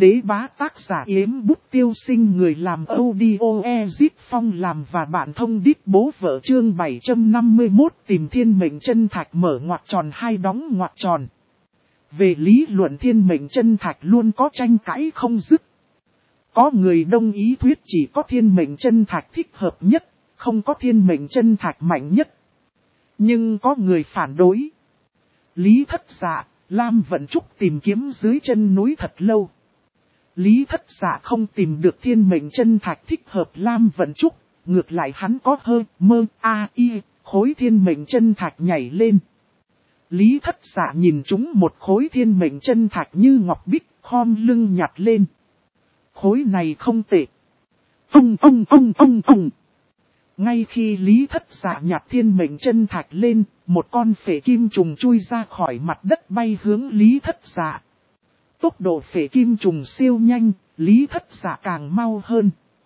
đế bá tác giả Yếm Bút Tiêu Sinh, người làm audio Ezip Phong làm và bạn thông đít bố vợ, chương 751 tìm thiên mệnh chân thạch mở ngoặc tròn hai đóng ngoặc tròn. Về lý luận thiên mệnh chân thạch luôn có tranh cãi không dứt. Có người đồng ý thuyết chỉ có thiên mệnh chân thạch thích hợp nhất, không có thiên mệnh chân thạch mạnh nhất. Nhưng có người phản đối. Lý Thất Dạ, Lam Vận Trúc tìm kiếm dưới chân núi thật lâu. Lý Thất Dạ không tìm được thiên mệnh chân thạch thích hợp Lam Vận Trúc, ngược lại hắn có hơi khối thiên mệnh chân thạch nhảy lên. Lý Thất Dạ nhìn chúng một khối thiên mệnh chân thạch như ngọc bích, khom lưng nhặt lên. Khối này không tệ. Ngay khi Lý Thất Dạ nhặt thiên mệnh chân thạch lên, một con phệ kim trùng chui ra khỏi mặt đất bay hướng Lý Thất Dạ. Tốc độ phệ kim trùng siêu nhanh, Lý Thất Dạ càng mau hơn.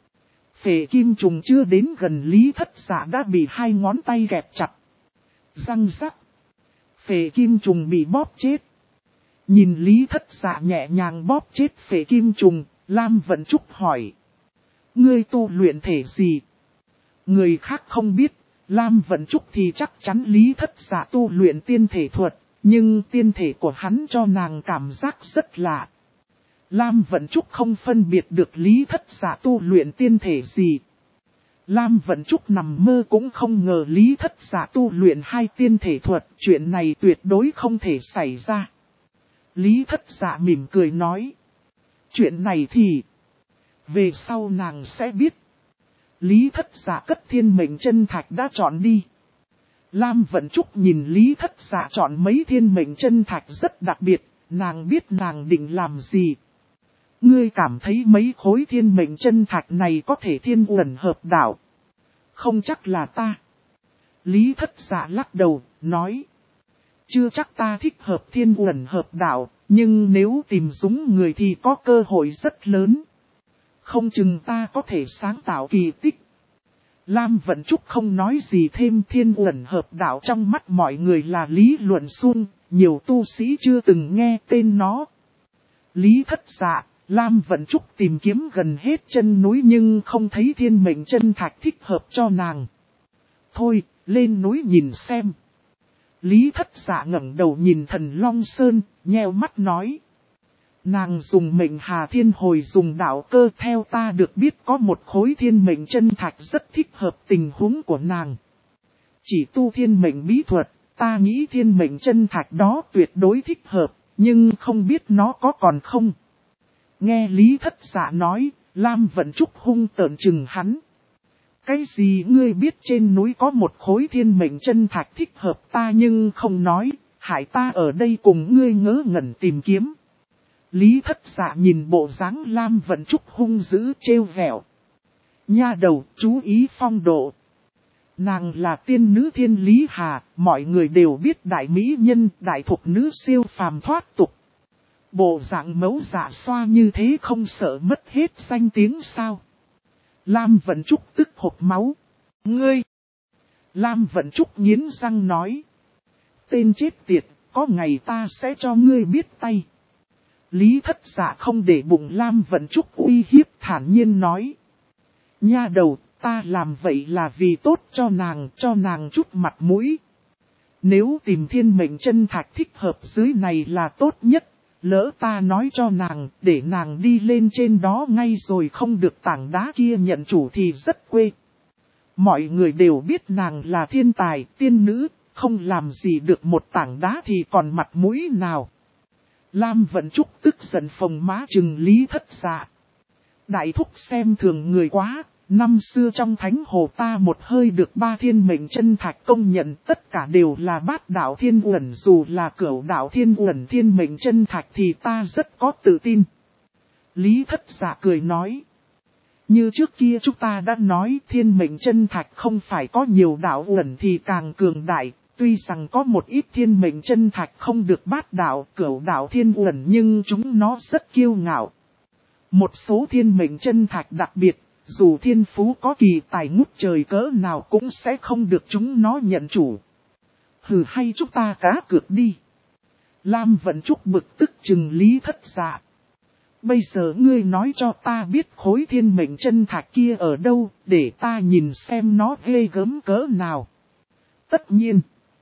Phệ kim trùng chưa đến gần Lý Thất Dạ đã bị hai ngón tay kẹp chặt. Răng rắc. Phệ kim trùng bị bóp chết. Nhìn Lý Thất Dạ nhẹ nhàng bóp chết phệ kim trùng, Lam Vận Trúc hỏi. Ngươi tu luyện thể gì? Người khác không biết, Lam Vận Trúc thì chắc chắn Lý Thất Dạ tu luyện tiên thể thuật, nhưng tiên thể của hắn cho nàng cảm giác rất lạ. Lam Vận Trúc không phân biệt được Lý Thất Dạ tu luyện tiên thể gì. Lam Vận Trúc nằm mơ cũng không ngờ Lý Thất Dạ tu luyện hai tiên thể thuật, chuyện này tuyệt đối không thể xảy ra. Lý Thất Dạ mỉm cười nói. Chuyện này thì về sau nàng sẽ biết. Lý Thất Dạ cất thiên mệnh chân thạch đã chọn đi. Lam Vận Trúc nhìn Lý Thất Dạ chọn mấy thiên mệnh chân thạch rất đặc biệt, nàng biết nàng định làm gì. Ngươi cảm thấy mấy khối thiên mệnh chân thạch này có thể thiên uẩn hợp đạo? Không chắc là ta. Lý Thất Dạ lắc đầu, nói. Chưa chắc ta thích hợp thiên uẩn hợp đạo, nhưng nếu tìm đúng người thì có cơ hội rất lớn. Không chừng ta có thể sáng tạo kỳ tích. Lam Vận Trúc không nói gì thêm, thiên uẩn hợp đạo trong mắt mọi người là lý luận suông, nhiều tu sĩ chưa từng nghe tên nó. Lý Thất Dạ, Lam Vận Trúc tìm kiếm gần hết chân núi nhưng không thấy thiên mệnh chân thạch thích hợp cho nàng. Thôi, lên núi nhìn xem. Lý Thất Dạ ngẩng đầu nhìn Thần Long Sơn, nheo mắt nói. Nàng dùng mệnh Hà Thiên Hồi dùng đạo cơ, theo ta được biết có một khối thiên mệnh chân thạch rất thích hợp tình huống của nàng. Chỉ tu thiên mệnh bí thuật, ta nghĩ thiên mệnh chân thạch đó tuyệt đối thích hợp, nhưng không biết nó có còn không. Nghe Lý Thất Dạ nói, Lam Vận Trúc hung tợn chừng hắn. Cái gì ngươi biết trên núi có một khối thiên mệnh chân thạch thích hợp ta nhưng không nói, hại ta ở đây cùng ngươi ngớ ngẩn tìm kiếm. Lý Thất Dạ nhìn bộ dáng Lam Vận Trúc hung dữ trêu vẹo. Nha đầu, chú ý phong độ. Nàng là tiên nữ Thiên Lý Hà, mọi người đều biết đại mỹ nhân, đại thục nữ siêu phàm thoát tục. Bộ dạng mẫu dạ xoa như thế không sợ mất hết danh tiếng sao? Lam Vận Trúc tức hộc máu. Ngươi! Lam Vận Trúc nghiến răng nói. Tên chết tiệt, có ngày ta sẽ cho ngươi biết tay. Lý Thất Dạ không để bụng Lam Vận Trúc uy hiếp, thản nhiên nói. Nha đầu, ta làm vậy là vì tốt cho nàng chút mặt mũi. Nếu tìm thiên mệnh chân thạch thích hợp dưới này là tốt nhất, lỡ ta nói cho nàng, để nàng đi lên trên đó ngay rồi không được tảng đá kia nhận chủ thì rất quê. Mọi người đều biết nàng là thiên tài, tiên nữ, không làm gì được một tảng đá thì còn mặt mũi nào. Lam Vận Trúc tức giận phồng má trừng Lý Thất Dạ. Đại thúc xem thường người quá, năm xưa trong thánh hồ ta một hơi được 3 thiên mệnh chân thạch công nhận, tất cả đều là bát đạo thiên uẩn, dù là cửu đạo thiên uẩn thiên mệnh chân thạch thì ta rất có tự tin. Lý Thất Dạ cười nói. Như trước kia chúng ta đã nói, thiên mệnh chân thạch không phải có nhiều đạo uẩn thì càng cường đại. Tuy rằng có một ít thiên mệnh chân thạch không được bát đạo, cửu đạo thiên uẩn, nhưng chúng nó rất kiêu ngạo. Một số thiên mệnh chân thạch đặc biệt, dù thiên phú có kỳ tài ngút trời cỡ nào cũng sẽ không được chúng nó nhận chủ. Hừ, hay chúng ta cá cược đi. Lam Vận Trúc bực tức chừng Lý Thất Dạ. Bây giờ ngươi nói cho ta biết khối thiên mệnh chân thạch kia ở đâu, để ta nhìn xem nó ghê gớm cỡ nào. Tất nhiên.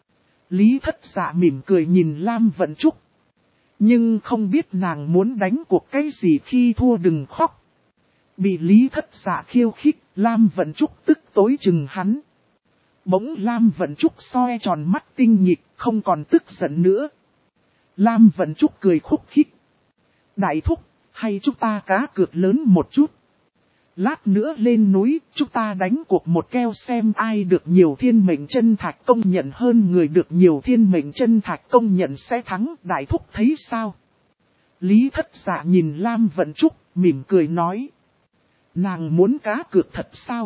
Lý Thất Dạ mỉm cười nhìn Lam Vận Trúc. Nhưng không biết nàng muốn đánh cuộc cái gì khi thua đừng khóc. Bị Lý Thất Dạ khiêu khích, Lam Vận Trúc tức tối chừng hắn. Bỗng Lam Vận Trúc soi tròn mắt tinh nghịch, không còn tức giận nữa. Lam Vận Trúc cười khúc khích. Đại thúc, hay chúng ta cá cược lớn một chút. Lát nữa lên núi, chúng ta đánh cuộc một keo xem ai được nhiều thiên mệnh chân thạch công nhận hơn người được nhiều thiên mệnh chân thạch công nhận sẽ thắng. Đại thúc thấy sao? Lý Thất Dạ nhìn Lam Vận Trúc, mỉm cười nói. Nàng muốn cá cược thật sao?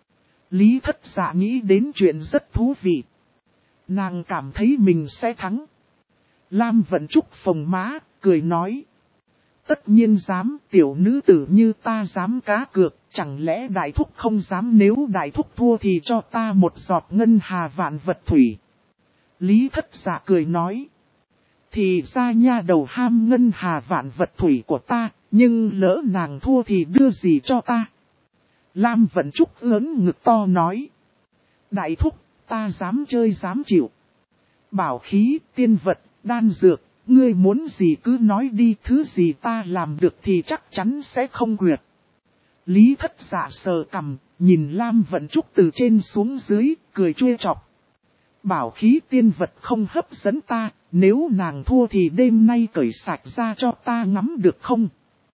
Lý Thất Dạ nghĩ đến chuyện rất thú vị. Nàng cảm thấy mình sẽ thắng. Lam Vận Trúc phồng má, cười nói. Tất nhiên dám, tiểu nữ tử như ta dám cá cược, chẳng lẽ đại thúc không dám, nếu đại thúc thua thì cho ta một giọt ngân hà vạn vật thủy. Lý Thất Dạ cười nói. Thì ra nha đầu ham ngân hà vạn vật thủy của ta, nhưng lỡ nàng thua thì đưa gì cho ta? Lam Vận Trúc ớn ngực to nói. Đại thúc, ta dám chơi dám chịu. Bảo khí, tiên vật, đan dược, ngươi muốn gì cứ nói đi, thứ gì ta làm được thì chắc chắn sẽ không quyệt. Lý Thất Dạ sờ cằm, nhìn Lam Vận Trúc từ trên xuống dưới, cười chua chọc. Bảo khí tiên vật không hấp dẫn ta, nếu nàng thua thì đêm nay cởi sạch ra cho ta ngắm được không?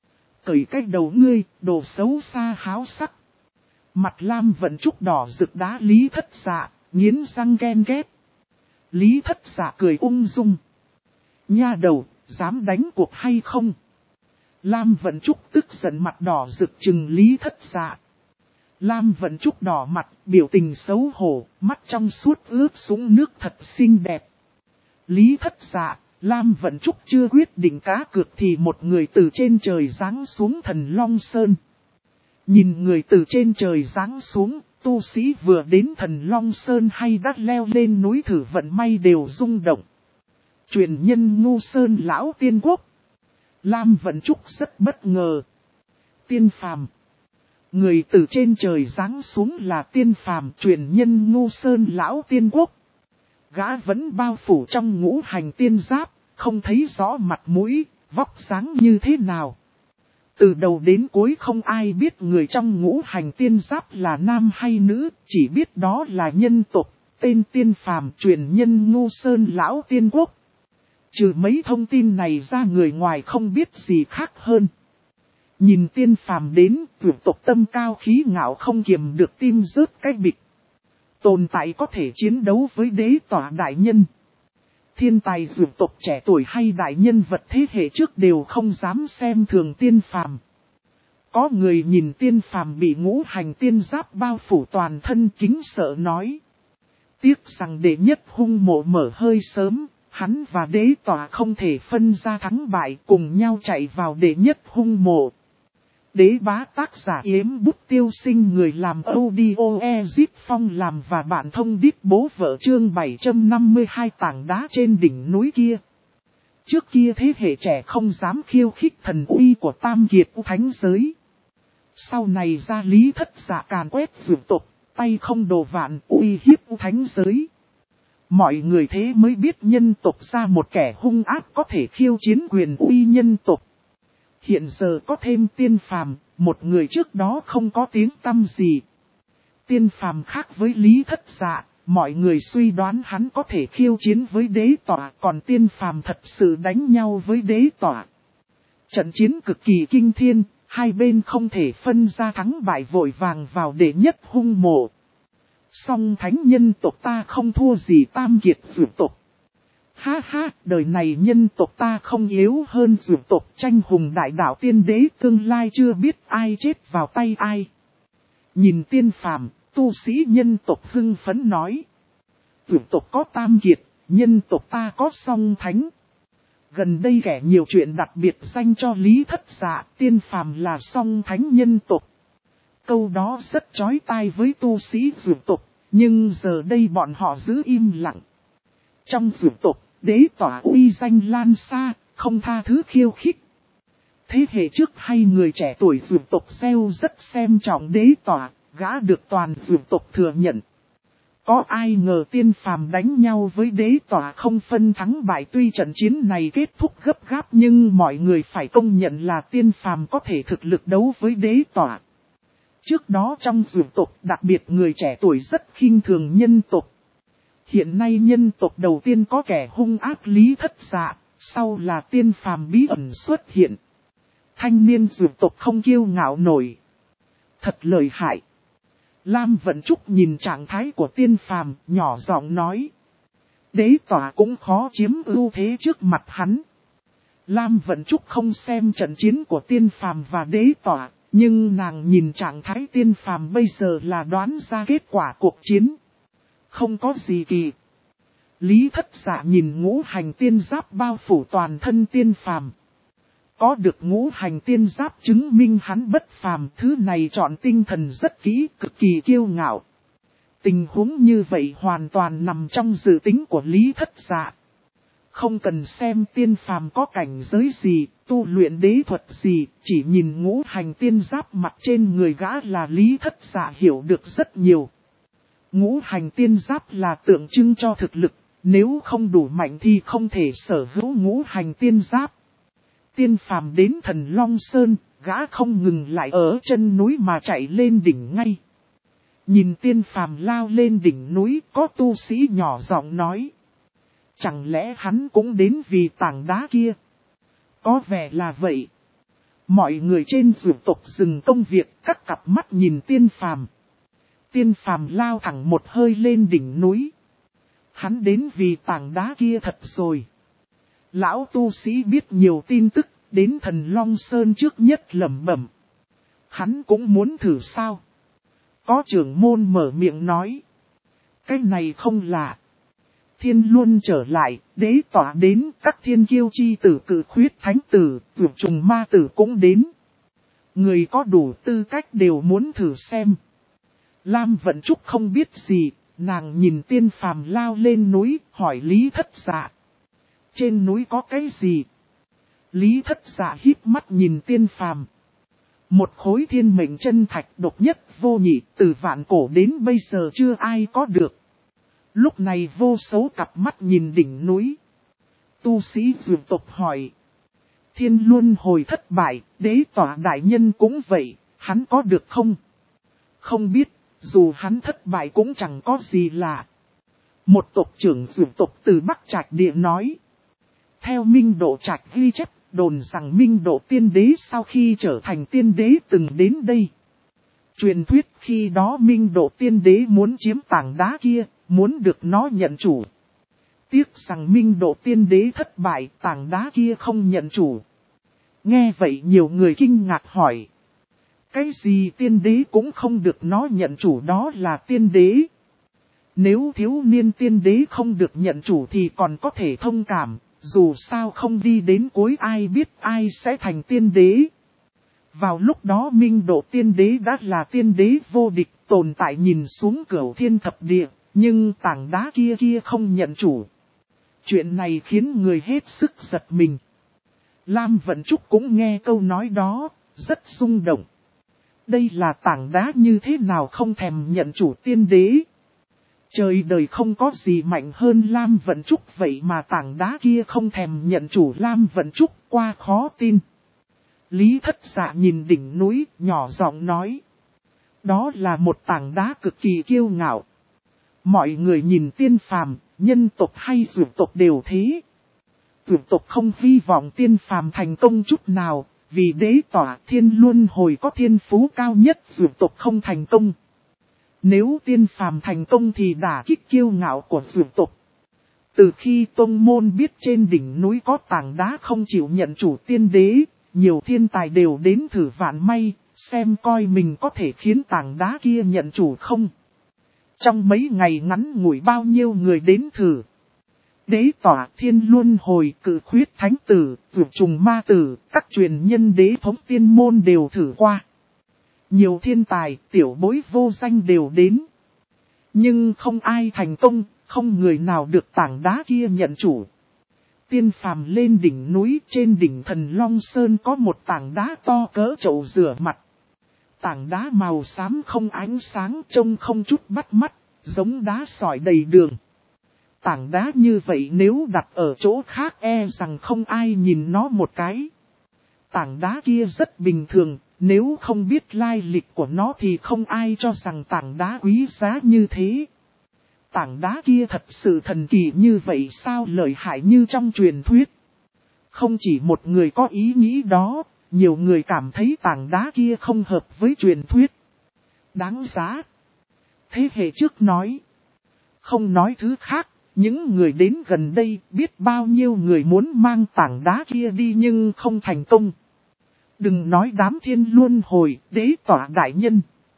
Cởi cái đầu ngươi, đồ xấu xa háo sắc. Mặt Lam Vận Trúc đỏ rực đá Lý Thất Dạ, nghiến răng ghen ghét. Lý Thất Dạ cười ung dung. Nha đầu, dám đánh cuộc hay không? Lam Vận Trúc tức giận mặt đỏ rực trừng Lý Thất Dạ. Lam Vận Trúc đỏ mặt, biểu tình xấu hổ, mắt trong suốt ướp sũng nước thật xinh đẹp. Lý Thất Dạ, Lam Vận Trúc chưa quyết định cá cược thì một người từ trên trời giáng xuống Thần Long Sơn. Nhìn người từ trên trời giáng xuống, tu sĩ vừa đến Thần Long Sơn hay đã leo lên núi thử vận may đều rung động. Truyền nhân Ngu Sơn lão tiên quốc. Lam Vận Trúc rất bất ngờ. Tiên phàm. Người từ trên trời giáng xuống là tiên phàm, truyền nhân Ngu Sơn lão tiên quốc. Gã vẫn bao phủ trong ngũ hành tiên giáp, không thấy rõ mặt mũi, vóc dáng như thế nào. Từ đầu đến cuối không ai biết người trong ngũ hành tiên giáp là nam hay nữ, chỉ biết đó là nhân tộc, tên tiên phàm, truyền nhân Ngu Sơn lão tiên quốc. Trừ mấy thông tin này ra, người ngoài không biết gì khác hơn. Nhìn tiên phàm đến, vượt tộc tâm cao khí ngạo không kiềm được tim rớt cái bịch. Tồn tại có thể chiến đấu với đế tỏa đại nhân. Thiên tài vượt tộc trẻ tuổi hay đại nhân vật thế hệ trước đều không dám xem thường tiên phàm. Có người nhìn tiên phàm bị ngũ hành tiên giáp bao phủ toàn thân kính sợ nói. Tiếc rằng đệ nhất hung mộ mở hơi sớm. Hắn và đế tỏa không thể phân ra thắng bại, cùng nhau chạy vào đệ nhất hung mộ. Đế bá tác giả Yếm Bút Tiêu Sinh, người làm audio Ezip Phong làm và bạn thông điệp bố vợ, chương 752 tảng đá trên đỉnh núi kia. Trước kia thế hệ trẻ không dám khiêu khích thần uy của Tam Kiệt Thánh Giới. Sau này ra Lý Thất Dạ càn quét vượt tộc, tay không đồ vạn uy hiếp Thánh Giới. Mọi người thế mới biết nhân tộc ra một kẻ hung ác có thể khiêu chiến quyền uy nhân tộc. Hiện giờ có thêm tiên phàm, một người trước đó không có tiếng tăm gì. Tiên phàm khác với Lý Thất Dạ, mọi người suy đoán hắn có thể khiêu chiến với đế tỏa, còn tiên phàm thật sự đánh nhau với đế tỏa. Trận chiến cực kỳ kinh thiên, hai bên không thể phân ra thắng bại, vội vàng vào đệ nhất hung mộ. Song thánh nhân tộc ta không thua gì Tam Kiệt vượt tộc. Ha ha, đời này nhân tộc ta không yếu hơn vượt tộc, tranh hùng đại đạo tiên đế, tương lai chưa biết ai chết vào tay ai. Nhìn tiên phàm, tu sĩ nhân tộc hưng phấn nói. Vượt tộc có Tam Kiệt, nhân tộc ta có song thánh. Gần đây kẻ nhiều chuyện đặc biệt danh cho Lý Thất Dạ, tiên phàm là song thánh nhân tộc. Câu đó rất chói tai với tu sĩ vượt tộc, nhưng giờ đây bọn họ giữ im lặng. Trong vượt tộc, đế tỏa uy danh lan xa, không tha thứ khiêu khích. thế hệ trước hay người trẻ tuổi dược tộc Xeo rất xem trọng đế tỏa, gã được toàn dược tộc thừa nhận. Có ai ngờ tiên phàm đánh nhau với đế tỏa không phân thắng bại, tuy trận chiến này kết thúc gấp gáp nhưng mọi người phải công nhận là tiên phàm có thể thực lực đấu với đế tỏa. Trước đó trong dược tộc, đặc biệt người trẻ tuổi rất khinh thường nhân tộc. Hiện nay nhân tộc đầu tiên có kẻ hung ác Lý Thất Dạ, sau là tiên phàm bí ẩn xuất hiện. Thanh niên dược tộc không kiêu ngạo nổi. Thật lợi hại. Lam Vận Trúc nhìn trạng thái của tiên phàm, nhỏ giọng nói. Đế tỏa cũng khó chiếm ưu thế trước mặt hắn. Lam Vận Trúc không xem trận chiến của tiên phàm và đế tỏa, nhưng nàng nhìn trạng thái tiên phàm bây giờ là đoán ra kết quả cuộc chiến. Không có gì kỳ. Lý Thất Dạ nhìn ngũ hành tiên giáp bao phủ toàn thân tiên phàm. Có được ngũ hành tiên giáp chứng minh hắn bất phàm, thứ này chọn tinh thần rất kỹ, cực kỳ kiêu ngạo. Tình huống như vậy hoàn toàn nằm trong dự tính của Lý Thất Dạ. Không cần xem tiên phàm có cảnh giới gì, tu luyện đế thuật gì, chỉ nhìn ngũ hành tiên giáp mặt trên người gã là Lý Thất Dạ hiểu được rất nhiều. Ngũ hành tiên giáp là tượng trưng cho thực lực, nếu không đủ mạnh thì không thể sở hữu ngũ hành tiên giáp. Tiên phàm đến Thần Long Sơn, gã không ngừng lại ở chân núi mà chạy lên đỉnh ngay. Nhìn tiên phàm lao lên đỉnh núi, có tu sĩ nhỏ giọng nói. Chẳng lẽ hắn cũng đến vì tảng đá kia? Có vẻ là vậy. Mọi người trên dược tộc dừng công việc, các cặp mắt nhìn tiên phàm. Tiên phàm lao thẳng một hơi lên đỉnh núi. Hắn đến vì tảng đá kia thật rồi. Lão tu sĩ biết nhiều tin tức, đến Thần Long Sơn trước nhất lẩm bẩm. Hắn cũng muốn thử sao? Có trưởng môn mở miệng nói. Cái này không lạ. Thiên Luân trở lại, đế tỏa đến, các thiên kiêu chi tử cử khuyết thánh tử, vượt trùng ma tử cũng đến. Người có đủ tư cách đều muốn thử xem. Lam Vận Trúc không biết gì, nàng nhìn tiên phàm lao lên núi, hỏi Lý Thất Dạ. Trên núi có cái gì? Lý Thất Dạ híp mắt nhìn tiên phàm. Một khối thiên mệnh chân thạch độc nhất vô nhị, từ vạn cổ đến bây giờ chưa ai có được. Lúc này vô số cặp mắt nhìn đỉnh núi. Tu sĩ dược tộc hỏi. Thiên Luân hồi thất bại, đế tỏa đại nhân cũng vậy, hắn có được không? Không biết, dù hắn thất bại cũng chẳng có gì lạ. Một tộc trưởng dược tộc từ Bắc Trạch Địa nói. Theo Minh Độ Trạch ghi chép, đồn rằng Minh Độ tiên đế sau khi trở thành tiên đế từng đến đây. Truyền thuyết khi đó Minh Độ tiên đế muốn chiếm tảng đá kia, muốn được nó nhận chủ. Tiếc rằng Minh Độ tiên đế thất bại, tảng đá kia không nhận chủ. Nghe vậy nhiều người kinh ngạc hỏi. Cái gì tiên đế cũng không được nó nhận chủ, đó là tiên đế. Nếu thiếu niên tiên đế không được nhận chủ thì còn có thể thông cảm, dù sao không đi đến cuối ai biết ai sẽ thành tiên đế. Vào lúc đó Minh Độ tiên đế đã là tiên đế vô địch tồn tại nhìn xuống cửu thiên thập địa, nhưng tảng đá kia không nhận chủ. Chuyện này khiến người hết sức giật mình. Lam Vận Trúc cũng nghe câu nói đó, rất rung động. Đây là tảng đá như thế nào không thèm nhận chủ tiên đế. Trời đời không có gì mạnh hơn Lam Vận Trúc vậy mà tảng đá kia không thèm nhận chủ Lam Vận Trúc qua khó tin. Lý Thất Dạ nhìn đỉnh núi nhỏ giọng nói. Đó là một tảng đá cực kỳ kiêu ngạo. Mọi người nhìn tiên phàm, nhân tộc hay dược tộc đều thế. Dược tộc không hy vọng tiên phàm thành công chút nào, vì đế tỏa thiên luân hồi có thiên phú cao nhất dược tộc không thành công. Nếu tiên phàm thành công thì đả kích kiêu ngạo của dược tộc. Từ khi tông môn biết trên đỉnh núi có tảng đá không chịu nhận chủ tiên đế, nhiều thiên tài đều đến thử vạn may, xem coi mình có thể khiến tảng đá kia nhận chủ không. Trong mấy ngày ngắn ngủi bao nhiêu người đến thử. Đế tỏa thiên luân hồi cử khuyết thánh tử, vượt trùng ma tử, các truyền nhân đế thống tiên môn đều thử qua. Nhiều thiên tài, tiểu bối vô danh đều đến. Nhưng không ai thành công, không người nào được tảng đá kia nhận chủ. Tiên phàm lên đỉnh núi, trên đỉnh Thần Long Sơn có một tảng đá to cỡ chậu rửa mặt. Tảng đá màu xám không ánh sáng, trông không chút bắt mắt, giống đá sỏi đầy đường. Tảng đá như vậy nếu đặt ở chỗ khác e rằng không ai nhìn nó một cái. Tảng đá kia rất bình thường, nếu không biết lai lịch của nó thì không ai cho rằng tảng đá quý giá như thế. Tảng đá kia thật sự thần kỳ như vậy sao, lợi hại như trong truyền thuyết. Không chỉ một người có ý nghĩ đó, nhiều người cảm thấy tảng đá kia không hợp với truyền thuyết. Đáng giá. Thế hệ trước nói. Không nói thứ khác, những người đến gần đây biết bao nhiêu người muốn mang tảng đá kia đi nhưng không thành công. Đừng nói đám thiên luân hồi, đế tỏa đại nhân.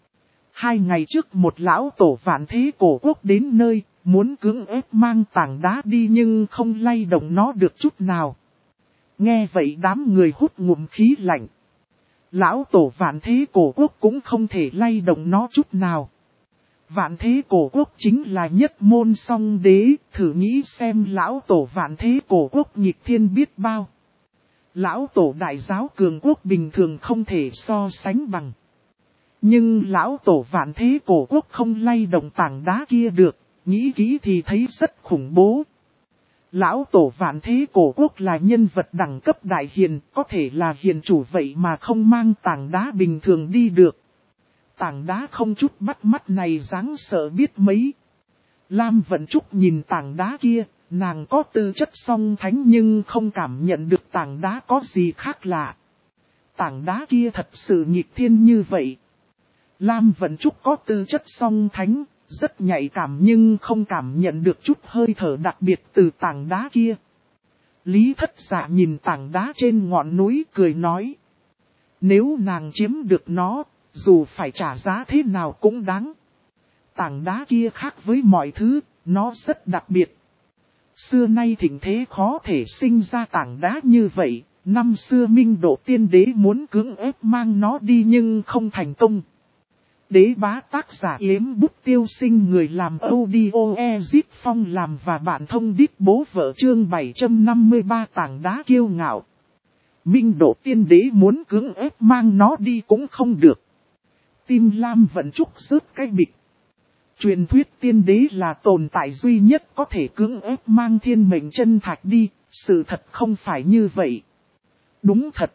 2 ngày trước một lão tổ vạn thế cổ quốc đến nơi, muốn cưỡng ép mang tảng đá đi nhưng không lay động nó được chút nào. Nghe vậy đám người hút ngụm khí lạnh. Lão tổ vạn thế cổ quốc cũng không thể lay động nó chút nào. Vạn thế cổ quốc chính là nhất môn song đế, thử nghĩ xem lão tổ vạn thế cổ quốc nghịch thiên biết bao. Lão tổ đại giáo cường quốc bình thường không thể so sánh bằng. Nhưng lão tổ vạn thế cổ quốc không lay động tảng đá kia được, nghĩ kỹ thì thấy rất khủng bố. Lão tổ vạn thế cổ quốc là nhân vật đẳng cấp đại hiền, có thể là hiền chủ vậy mà không mang tảng đá bình thường đi được. Tảng đá không chút bắt mắt này đáng sợ biết mấy. Lam Vận Trúc nhìn tảng đá kia, nàng có tư chất song thánh nhưng không cảm nhận được tảng đá có gì khác lạ. Tảng đá kia thật sự nghịch thiên như vậy. Lam Vận Trúc có tư chất song thánh, rất nhạy cảm nhưng không cảm nhận được chút hơi thở đặc biệt từ tảng đá kia. Lý Thất Dạ nhìn tảng đá trên ngọn núi cười nói. Nếu nàng chiếm được nó, dù phải trả giá thế nào cũng đáng. Tảng đá kia khác với mọi thứ, nó rất đặc biệt. Xưa nay thịnh thế khó thể sinh ra tảng đá như vậy, năm xưa Minh Độ Tiên Đế muốn cưỡng ép mang nó đi nhưng không thành công. Đế bá tác giả Yếm Bút Tiêu Sinh người làm audio Ezip Phong làm và bạn thông đít bố vợ chương 753 tảng đá kiêu ngạo. Minh Độ Tiên Đế muốn cưỡng ép mang nó đi cũng không được. Tim Lam Vận Trúc rớt cái bịch. Truyền thuyết tiên đế là tồn tại duy nhất có thể cưỡng ép mang thiên mệnh chân thạch đi, sự thật không phải như vậy. Đúng thật.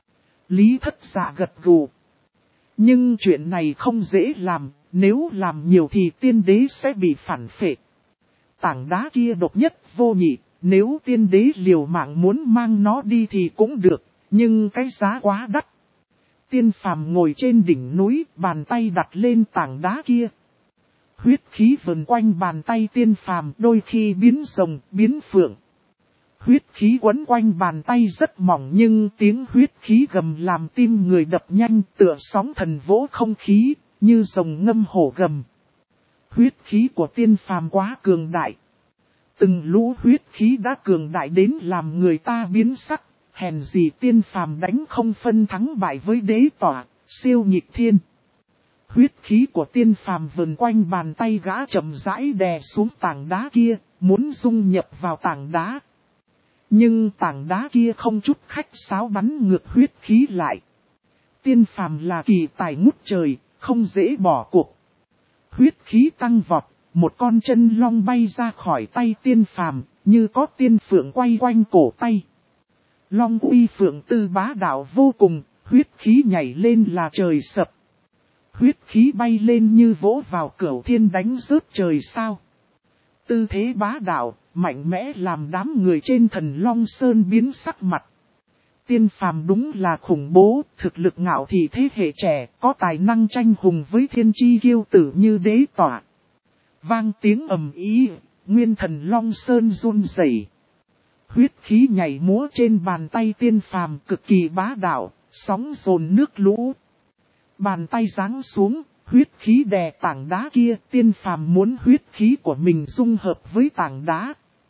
Lý Thất Dạ gật gù. Nhưng chuyện này không dễ làm, nếu làm nhiều thì tiên đế sẽ bị phản phệ. Tảng đá kia độc nhất vô nhị, nếu tiên đế liều mạng muốn mang nó đi thì cũng được, nhưng cái giá quá đắt. Tiên phàm ngồi trên đỉnh núi, bàn tay đặt lên tảng đá kia. Huyết khí vần quanh bàn tay tiên phàm đôi khi biến rồng, biến phượng. Huyết khí quấn quanh bàn tay rất mỏng nhưng tiếng huyết khí gầm làm tim người đập nhanh tựa sóng thần vỗ không khí, như rồng ngâm hổ gầm. Huyết khí của tiên phàm quá cường đại. Từng lũ huyết khí đã cường đại đến làm người ta biến sắc, hèn gì tiên phàm đánh không phân thắng bại với đế tỏa, siêu nghịch thiên. Huyết khí của tiên phàm vần quanh bàn tay gã chậm rãi đè xuống tảng đá kia, muốn dung nhập vào tảng đá. Nhưng tảng đá kia không chút khách sáo bắn ngược huyết khí lại. Tiên phàm là kỳ tài ngút trời, không dễ bỏ cuộc. Huyết khí tăng vọt, một con chân long bay ra khỏi tay tiên phàm, như có tiên phượng quay quanh cổ tay. Long uy phượng tư bá đạo vô cùng, huyết khí nhảy lên là trời sập. Huyết khí bay lên như vỗ vào cửu thiên đánh rớt trời sao. Tư thế bá đạo, mạnh mẽ làm đám người trên Thần Long Sơn biến sắc mặt. Tiên phàm đúng là khủng bố, thực lực ngạo thị thế hệ trẻ, có tài năng tranh hùng với thiên chi kiêu tử như đế tỏa. Vang tiếng ầm ý, nguyên Thần Long Sơn run rẩy. Huyết khí nhảy múa trên bàn tay tiên phàm cực kỳ bá đạo, sóng dồn nước lũ. Bàn tay giáng xuống, huyết khí đè tảng đá kia, tiên phàm muốn huyết khí của mình dung hợp với tảng đá.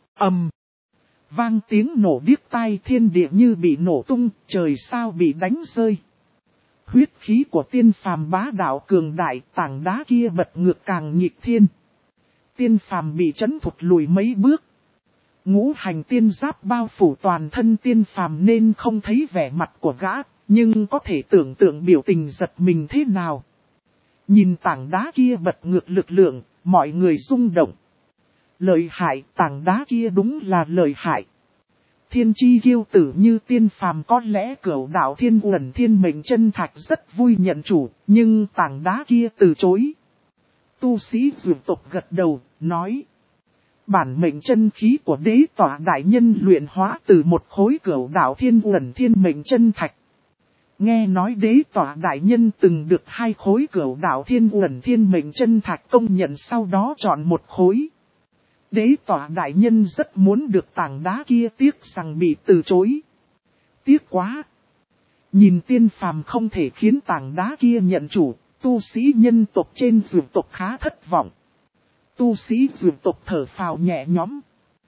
Vang tiếng nổ điếc tai, thiên địa như bị nổ tung, trời sao bị đánh rơi. Huyết khí của tiên phàm bá đạo cường đại, tảng đá kia bật ngược càng nghịch thiên. Tiên phàm bị chấn thụt lùi mấy bước. Ngũ hành tiên giáp bao phủ toàn thân tiên phàm nên không thấy vẻ mặt của gã, nhưng có thể tưởng tượng biểu tình giật mình thế nào. Nhìn tảng đá kia bật ngược lực lượng, mọi người rung động. Lợi hại, tảng đá kia đúng là lợi hại. Thiên chi kiêu tử như tiên phàm có lẽ cửu đạo thiên uẩn thiên mệnh chân thạch rất vui nhận chủ, nhưng tảng đá kia từ chối. Tu sĩ dược tộc gật đầu, nói. Bản mệnh chân khí của đế tỏa đại nhân luyện hóa từ một khối cửu đạo thiên uẩn thiên mệnh chân thạch. Nghe nói đế tỏa đại nhân từng được 2 khối cửu đạo thiên uẩn thiên mệnh chân thạch công nhận, sau đó chọn một khối. Đế tỏa đại nhân rất muốn được tảng đá kia, tiếc rằng bị từ chối. Tiếc quá. Nhìn tiên phàm không thể khiến tảng đá kia nhận chủ, tu sĩ nhân tộc trên dược tộc khá thất vọng. Tu sĩ dược tộc thở phào nhẹ nhõm.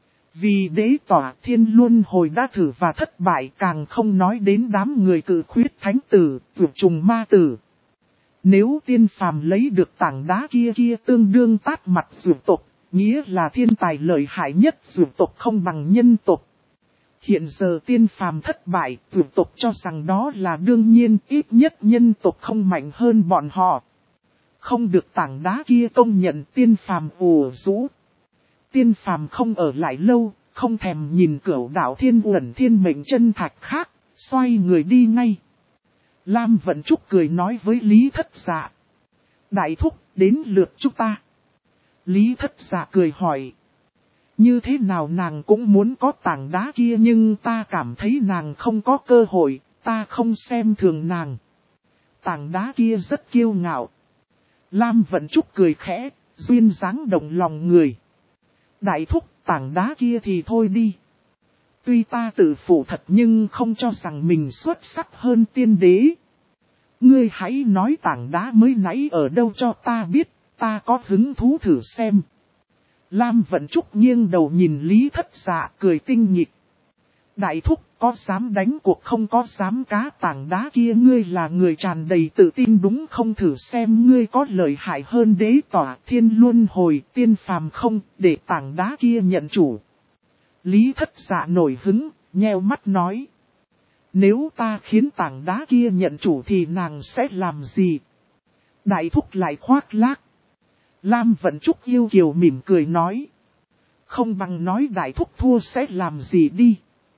Vì đế tỏa thiên luân hồi đã thử và thất bại, càng không nói đến đám người cự khuyết thánh tử, vượt trùng ma tử. Nếu tiên phàm lấy được tảng đá kia tương đương tát mặt dược tộc, nghĩa là thiên tài lợi hại nhất dược tộc không bằng nhân tộc. Hiện giờ tiên phàm thất bại, dược tộc cho rằng đó là đương nhiên, ít nhất nhân tộc không mạnh hơn bọn họ. Không được tảng đá kia công nhận, tiên phàm ùa rũ. Tiên phàm không ở lại lâu, không thèm nhìn cửu đạo thiên uẩn thiên mệnh chân thạch khác, xoay người đi ngay. Lam Vận Trúc cười nói với Lý Thất Dạ. Đại thúc, đến lượt chúng ta. Lý Thất Dạ cười hỏi. Như thế nào nàng cũng muốn có tảng đá kia, nhưng ta cảm thấy nàng không có cơ hội, ta không xem thường nàng. Tảng đá kia rất kiêu ngạo. Lam Vận Trúc cười khẽ, duyên dáng động lòng người. Đại thúc, tảng đá kia thì thôi đi. Tuy ta tự phụ thật nhưng không cho rằng mình xuất sắc hơn tiên đế. Ngươi hãy nói tảng đá mới nãy ở đâu cho ta biết, ta có hứng thú thử xem. Lam Vận Trúc nghiêng đầu nhìn Lý Thất Dạ cười tinh nghịch. Đại thúc, có dám đánh cuộc không có dám cá tảng đá kia, ngươi là người tràn đầy tự tin đúng không, thử xem ngươi có lợi hại hơn đế tỏa thiên luân hồi tiên phàm không, để tảng đá kia nhận chủ. Lý Thất Dạ nổi hứng, nheo mắt nói. Nếu ta khiến tảng đá kia nhận chủ thì nàng sẽ làm gì? Đại thúc lại khoác lác. Lam Vận Trúc yêu kiều mỉm cười nói. Không bằng nói đại thúc thua sẽ làm gì đi.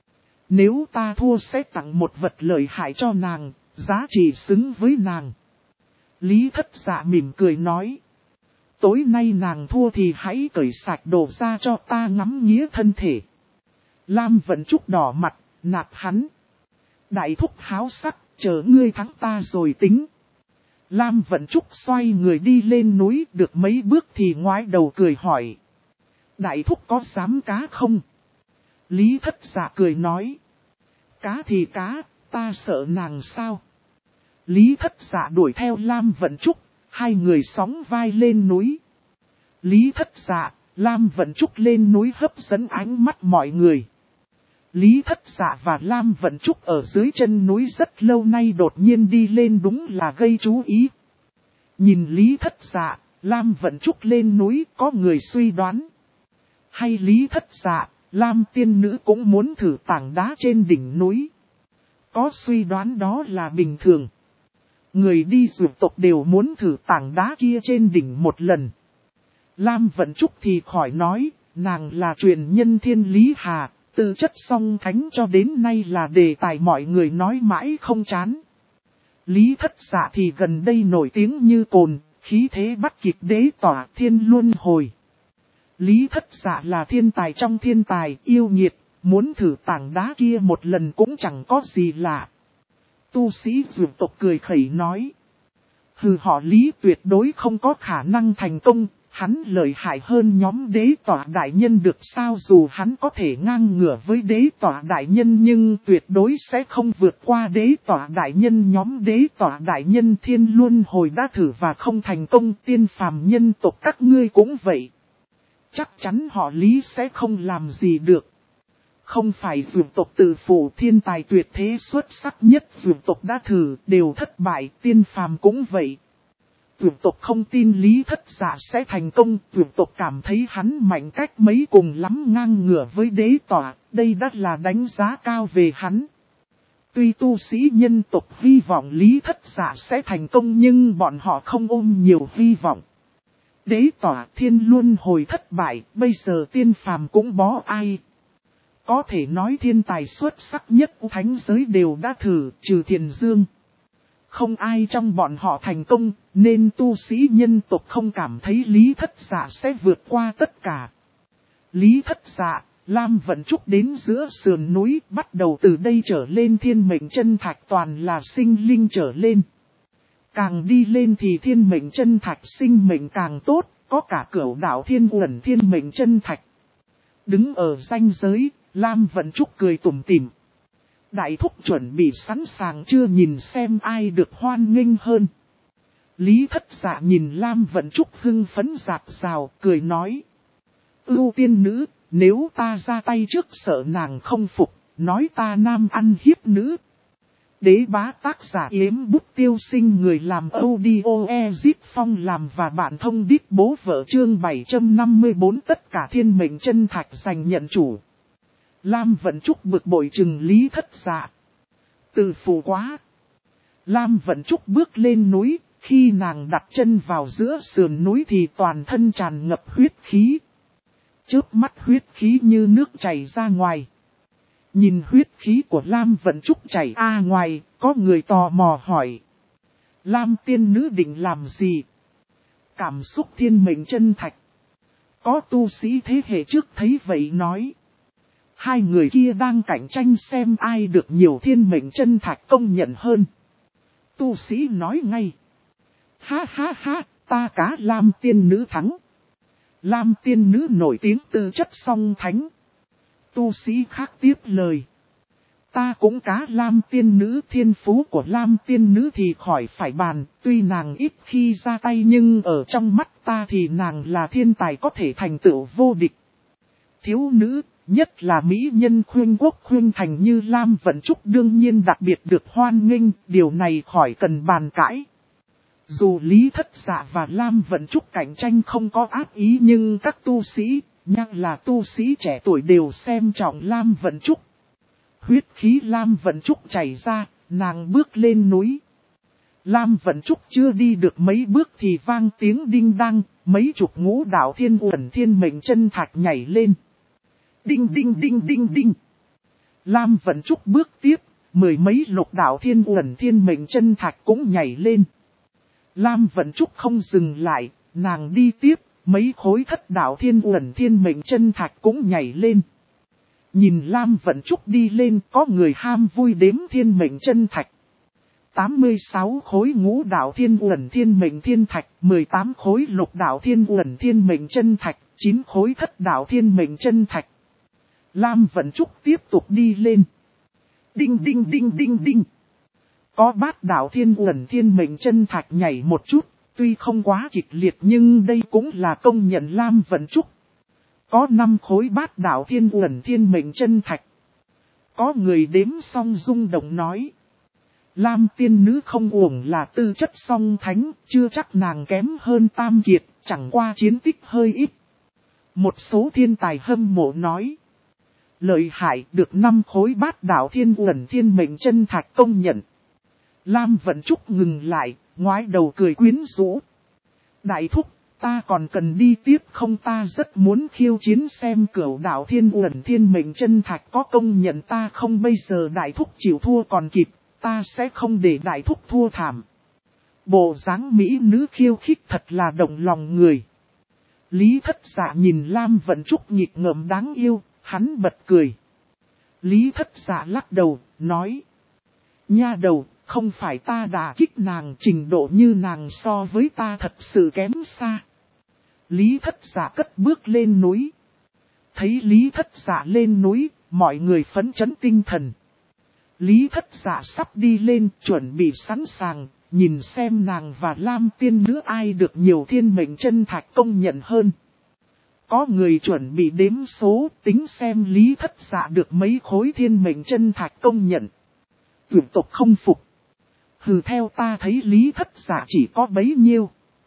Nếu ta thua sẽ tặng một vật lợi hại cho nàng, giá trị xứng với nàng. Lý Thất Dạ mỉm cười nói. Tối nay nàng thua thì hãy cởi sạch đồ ra cho ta ngắm nghía thân thể. Lam Vận Trúc đỏ mặt, nạt hắn. Đại thúc háo sắc, chờ ngươi thắng ta rồi tính. Lam Vận Trúc xoay người đi lên núi, được mấy bước thì ngoái đầu cười hỏi. Đại thúc có dám cá không? Lý Thất Dạ cười nói. Cá thì cá, ta sợ nàng sao? Lý Thất Dạ đuổi theo Lam Vận Trúc, hai người sóng vai lên núi. Lý Thất Dạ, Lam Vận Trúc lên núi hấp dẫn ánh mắt mọi người. Lý Thất Dạ và Lam Vận Trúc ở dưới chân núi rất lâu nay đột nhiên đi lên đúng là gây chú ý. Nhìn Lý Thất Dạ, Lam Vận Trúc lên núi có người suy đoán. Hay Lý Thất Dạ, Lam tiên nữ cũng muốn thử tảng đá trên đỉnh núi. Có suy đoán đó là bình thường. Người đi dược tộc đều muốn thử tảng đá kia trên đỉnh một lần. Lam Vận Trúc thì khỏi nói, nàng là truyền nhân Thiên Lý Hà. Tư chất song thánh cho đến nay là đề tài mọi người nói mãi không chán. Lý Thất Dạ thì gần đây nổi tiếng như cồn, khí thế bắt kịp đế tỏa thiên luân hồi. Lý Thất Dạ là thiên tài trong thiên tài, yêu nghiệt, muốn thử tảng đá kia một lần cũng chẳng có gì lạ. Tu sĩ dược tộc cười khẩy nói. Hừ, họ Lý tuyệt đối không có khả năng thành công. Hắn lợi hại hơn nhóm đế tỏa đại nhân được sao, dù hắn có thể ngang ngửa với đế tỏa đại nhân nhưng tuyệt đối sẽ không vượt qua đế tỏa đại nhân. Nhóm đế tỏa đại nhân thiên luân hồi đã thử và không thành công, tiên phàm nhân tộc các ngươi cũng vậy. Chắc chắn họ Lý sẽ không làm gì được. Không phải dược tộc tự phụ thiên tài tuyệt thế xuất sắc nhất dược tộc đã thử đều thất bại, tiên phàm cũng vậy. Tuyển tộc không tin Lý Thất Dạ sẽ thành công, tuyển tộc cảm thấy hắn mạnh cách mấy cùng lắm ngang ngửa với đế tỏa, đây đã là đánh giá cao về hắn. Tuy tu sĩ nhân tộc hy vọng Lý Thất Dạ sẽ thành công nhưng bọn họ không ôm nhiều hy vọng. Đế tỏa thiên luân hồi thất bại, bây giờ tiên phàm cũng bó ai. Có thể nói thiên tài xuất sắc nhất thánh giới đều đã thử, trừ Thiền Dương. Không ai trong bọn họ thành công, nên tu sĩ nhân tộc không cảm thấy Lý Thất Dạ sẽ vượt qua tất cả. Lý Thất Dạ, Lam Vận Trúc đến giữa sườn núi, bắt đầu từ đây trở lên thiên mệnh chân thạch toàn là sinh linh trở lên. Càng đi lên thì thiên mệnh chân thạch sinh mệnh càng tốt, có cả cửu đạo thiên uẩn thiên mệnh chân thạch. Đứng ở ranh giới, Lam Vận Trúc cười tủm tỉm. Đại thúc chuẩn bị sẵn sàng chưa, nhìn xem ai được hoan nghênh hơn. Lý Thất Dạ nhìn Lam Vận Trúc hưng phấn rạc rào, cười nói. Ưu tiên nữ, nếu ta ra tay trước sợ nàng không phục, nói ta nam ăn hiếp nữ. Đế bá tác giả Yếm Bút Tiêu Sinh, người làm audio Ezip Phong làm và bạn thông điệp bố vợ, chương 754 tất cả thiên mệnh chân thạch giành nhận chủ. Lam Vận Trúc bực bội chừng Lý Thất Dạ. Từ phù quá. Lam Vận Trúc bước lên núi, khi nàng đặt chân vào giữa sườn núi thì toàn thân tràn ngập huyết khí. Chớp mắt huyết khí như nước chảy ra ngoài. Nhìn huyết khí của Lam Vận Trúc chảy ngoài, có người tò mò hỏi. Lam tiên nữ định làm gì? Cảm xúc thiên mệnh chân thạch. Có tu sĩ thế hệ trước thấy vậy nói. Hai người kia đang cạnh tranh xem ai được nhiều thiên mệnh chân thạch công nhận hơn. Tu sĩ nói ngay. Ha ha ha, ta cá Lam tiên nữ thắng. Lam tiên nữ nổi tiếng tư chất song thánh. Tu sĩ khác tiếp lời. Ta cũng cá Lam tiên nữ, thiên phú của Lam tiên nữ thì khỏi phải bàn, tuy nàng ít khi ra tay nhưng ở trong mắt ta thì nàng là thiên tài có thể thành tựu vô địch. Thiếu nữ, nhất là mỹ nhân khuyên quốc khuyên thành như Lam Vận Trúc đương nhiên đặc biệt được hoan nghênh, điều này khỏi cần bàn cãi. Dù Lý Thất Dạ và Lam Vận Trúc cạnh tranh không có ác ý nhưng các tu sĩ, nhất là tu sĩ trẻ tuổi đều xem trọng Lam Vận Trúc. Huyết khí Lam Vận Trúc chảy ra, nàng bước lên núi. Lam Vận Trúc chưa đi được mấy bước thì vang tiếng đinh đăng, mấy chục ngũ đạo thiên uẩn thiên mệnh chân thạch nhảy lên. Đinh đinh đinh đinh đinh. Lam Vận Trúc bước tiếp, mười mấy lục đạo thiên uẩn thiên mệnh chân thạch cũng nhảy lên. Lam Vận Trúc không dừng lại, nàng đi tiếp, mấy khối thất đạo thiên uẩn thiên mệnh chân thạch cũng nhảy lên. Nhìn Lam Vận Trúc đi lên, có người ham vui đếm thiên mệnh chân thạch. 86 khối ngũ đạo thiên uẩn thiên mệnh thiên thạch, 18 khối lục đạo thiên uẩn thiên mệnh chân thạch, 9 khối thất đạo thiên mệnh chân thạch. Lam Vận Trúc tiếp tục đi lên. Đinh đinh đinh đinh đinh. Có bát đạo thiên uẩn thiên mệnh chân thạch nhảy một chút, tuy không quá kịch liệt nhưng đây cũng là công nhận Lam Vận Trúc. Có 5 khối bát đạo thiên uẩn thiên mệnh chân thạch. Có người đếm xong rung động nói. Lam tiên nữ không uổng là tư chất song thánh, chưa chắc nàng kém hơn Tam Kiệt, chẳng qua chiến tích hơi ít. Một số thiên tài hâm mộ nói. Lợi hại, được 5 khối bát đạo thiên uẩn thiên mệnh chân thạch công nhận. Lam Vận Trúc ngừng lại, ngoái đầu cười quyến rũ. Đại thúc, ta còn cần đi tiếp không, ta rất muốn khiêu chiến xem cửu đạo thiên uẩn thiên mệnh chân thạch có công nhận ta không, bây giờ đại thúc chịu thua còn kịp, ta sẽ không để đại thúc thua thảm. Bộ dáng mỹ nữ khiêu khích thật là động lòng người. Lý Thất Dạ nhìn Lam Vận Trúc nghịch ngợm đáng yêu, hắn bật cười. Lý Thất Dạ lắc đầu, nói. Nha đầu, không phải ta đả kích nàng, trình độ như nàng so với ta thật sự kém xa. Lý Thất Dạ cất bước lên núi. Thấy Lý Thất Dạ lên núi, mọi người phấn chấn tinh thần. Lý Thất Dạ sắp đi lên, chuẩn bị sẵn sàng, nhìn xem nàng và Lam tiên nữ ai được nhiều thiên mệnh chân thạch công nhận hơn. Có người chuẩn bị đếm số, tính xem Lý Thất Dạ được mấy khối thiên mệnh chân thạch công nhận. Tuyển tộc không phục. Hừ, theo ta thấy Lý Thất Dạ chỉ có bấy nhiêu.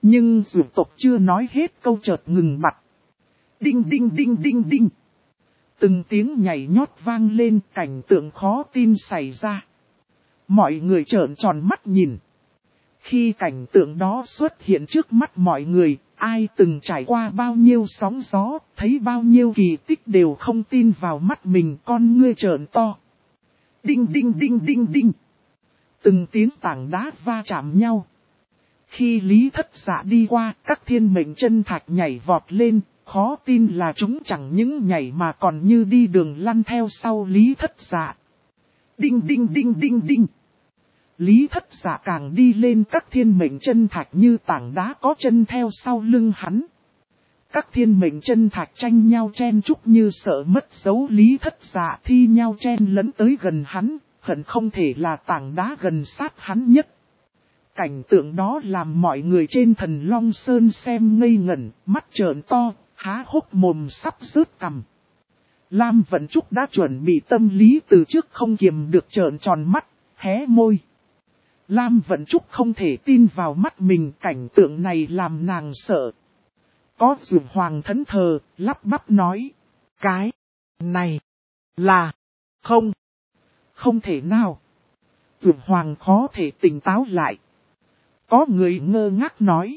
Nhưng dược tộc chưa nói hết câu chợt ngừng bặt. Đinh đinh đinh đinh đinh. Từng tiếng nhảy nhót vang lên, cảnh tượng khó tin xảy ra. Mọi người trợn tròn mắt nhìn. Khi cảnh tượng đó xuất hiện trước mắt mọi người, ai từng trải qua bao nhiêu sóng gió, thấy bao nhiêu kỳ tích đều không tin vào mắt mình, con ngươi trợn to. Đinh đinh đinh đinh đinh. Từng tiếng tảng đá va chạm nhau. Khi Lý Thất Dạ đi qua, các thiên mệnh chân thạch nhảy vọt lên, khó tin là chúng chẳng những nhảy mà còn như đi đường lăn theo sau Lý Thất Dạ. Đinh đinh đinh đinh đinh. Lý Thất Dạ càng đi lên, các thiên mệnh chân thạch như tảng đá có chân theo sau lưng hắn. Các thiên mệnh chân thạch tranh nhau chen chúc như sợ mất dấu Lý Thất Dạ, thi nhau chen lấn tới gần hắn, hận không thể là tảng đá gần sát hắn nhất. Cảnh tượng đó làm mọi người trên Thần Long Sơn xem ngây ngẩn, mắt trợn to, há hốc mồm sắp rớt cằm. Lam Vận Trúc đã chuẩn bị tâm lý từ trước không kiềm được trợn tròn mắt, hé môi. Lam Vận Trúc không thể tin vào mắt mình, cảnh tượng này làm nàng sợ. Có Dược Hoàng thẫn thờ, lắp bắp nói. Cái này là không thể nào. Dược Hoàng khó thể tỉnh táo lại. Có người ngơ ngác nói.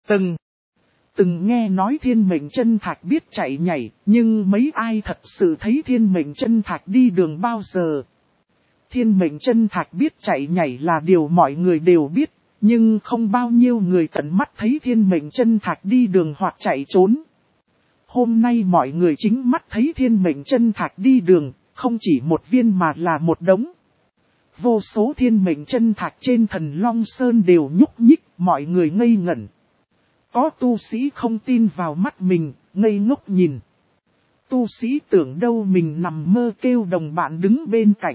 Từng nghe nói thiên mệnh chân thạch biết chạy nhảy, nhưng mấy ai thật sự thấy thiên mệnh chân thạch đi đường bao giờ. Thiên mệnh chân thạch biết chạy nhảy là điều mọi người đều biết, nhưng không bao nhiêu người tận mắt thấy thiên mệnh chân thạch đi đường hoặc chạy trốn. Hôm nay mọi người chính mắt thấy thiên mệnh chân thạch đi đường, không chỉ một viên mà là một đống. Vô số thiên mệnh chân thạch trên Thần Long Sơn đều nhúc nhích, mọi người ngây ngẩn. Có tu sĩ không tin vào mắt mình, ngây ngốc nhìn. Tu sĩ tưởng đâu mình nằm mơ, kêu đồng bạn đứng bên cạnh.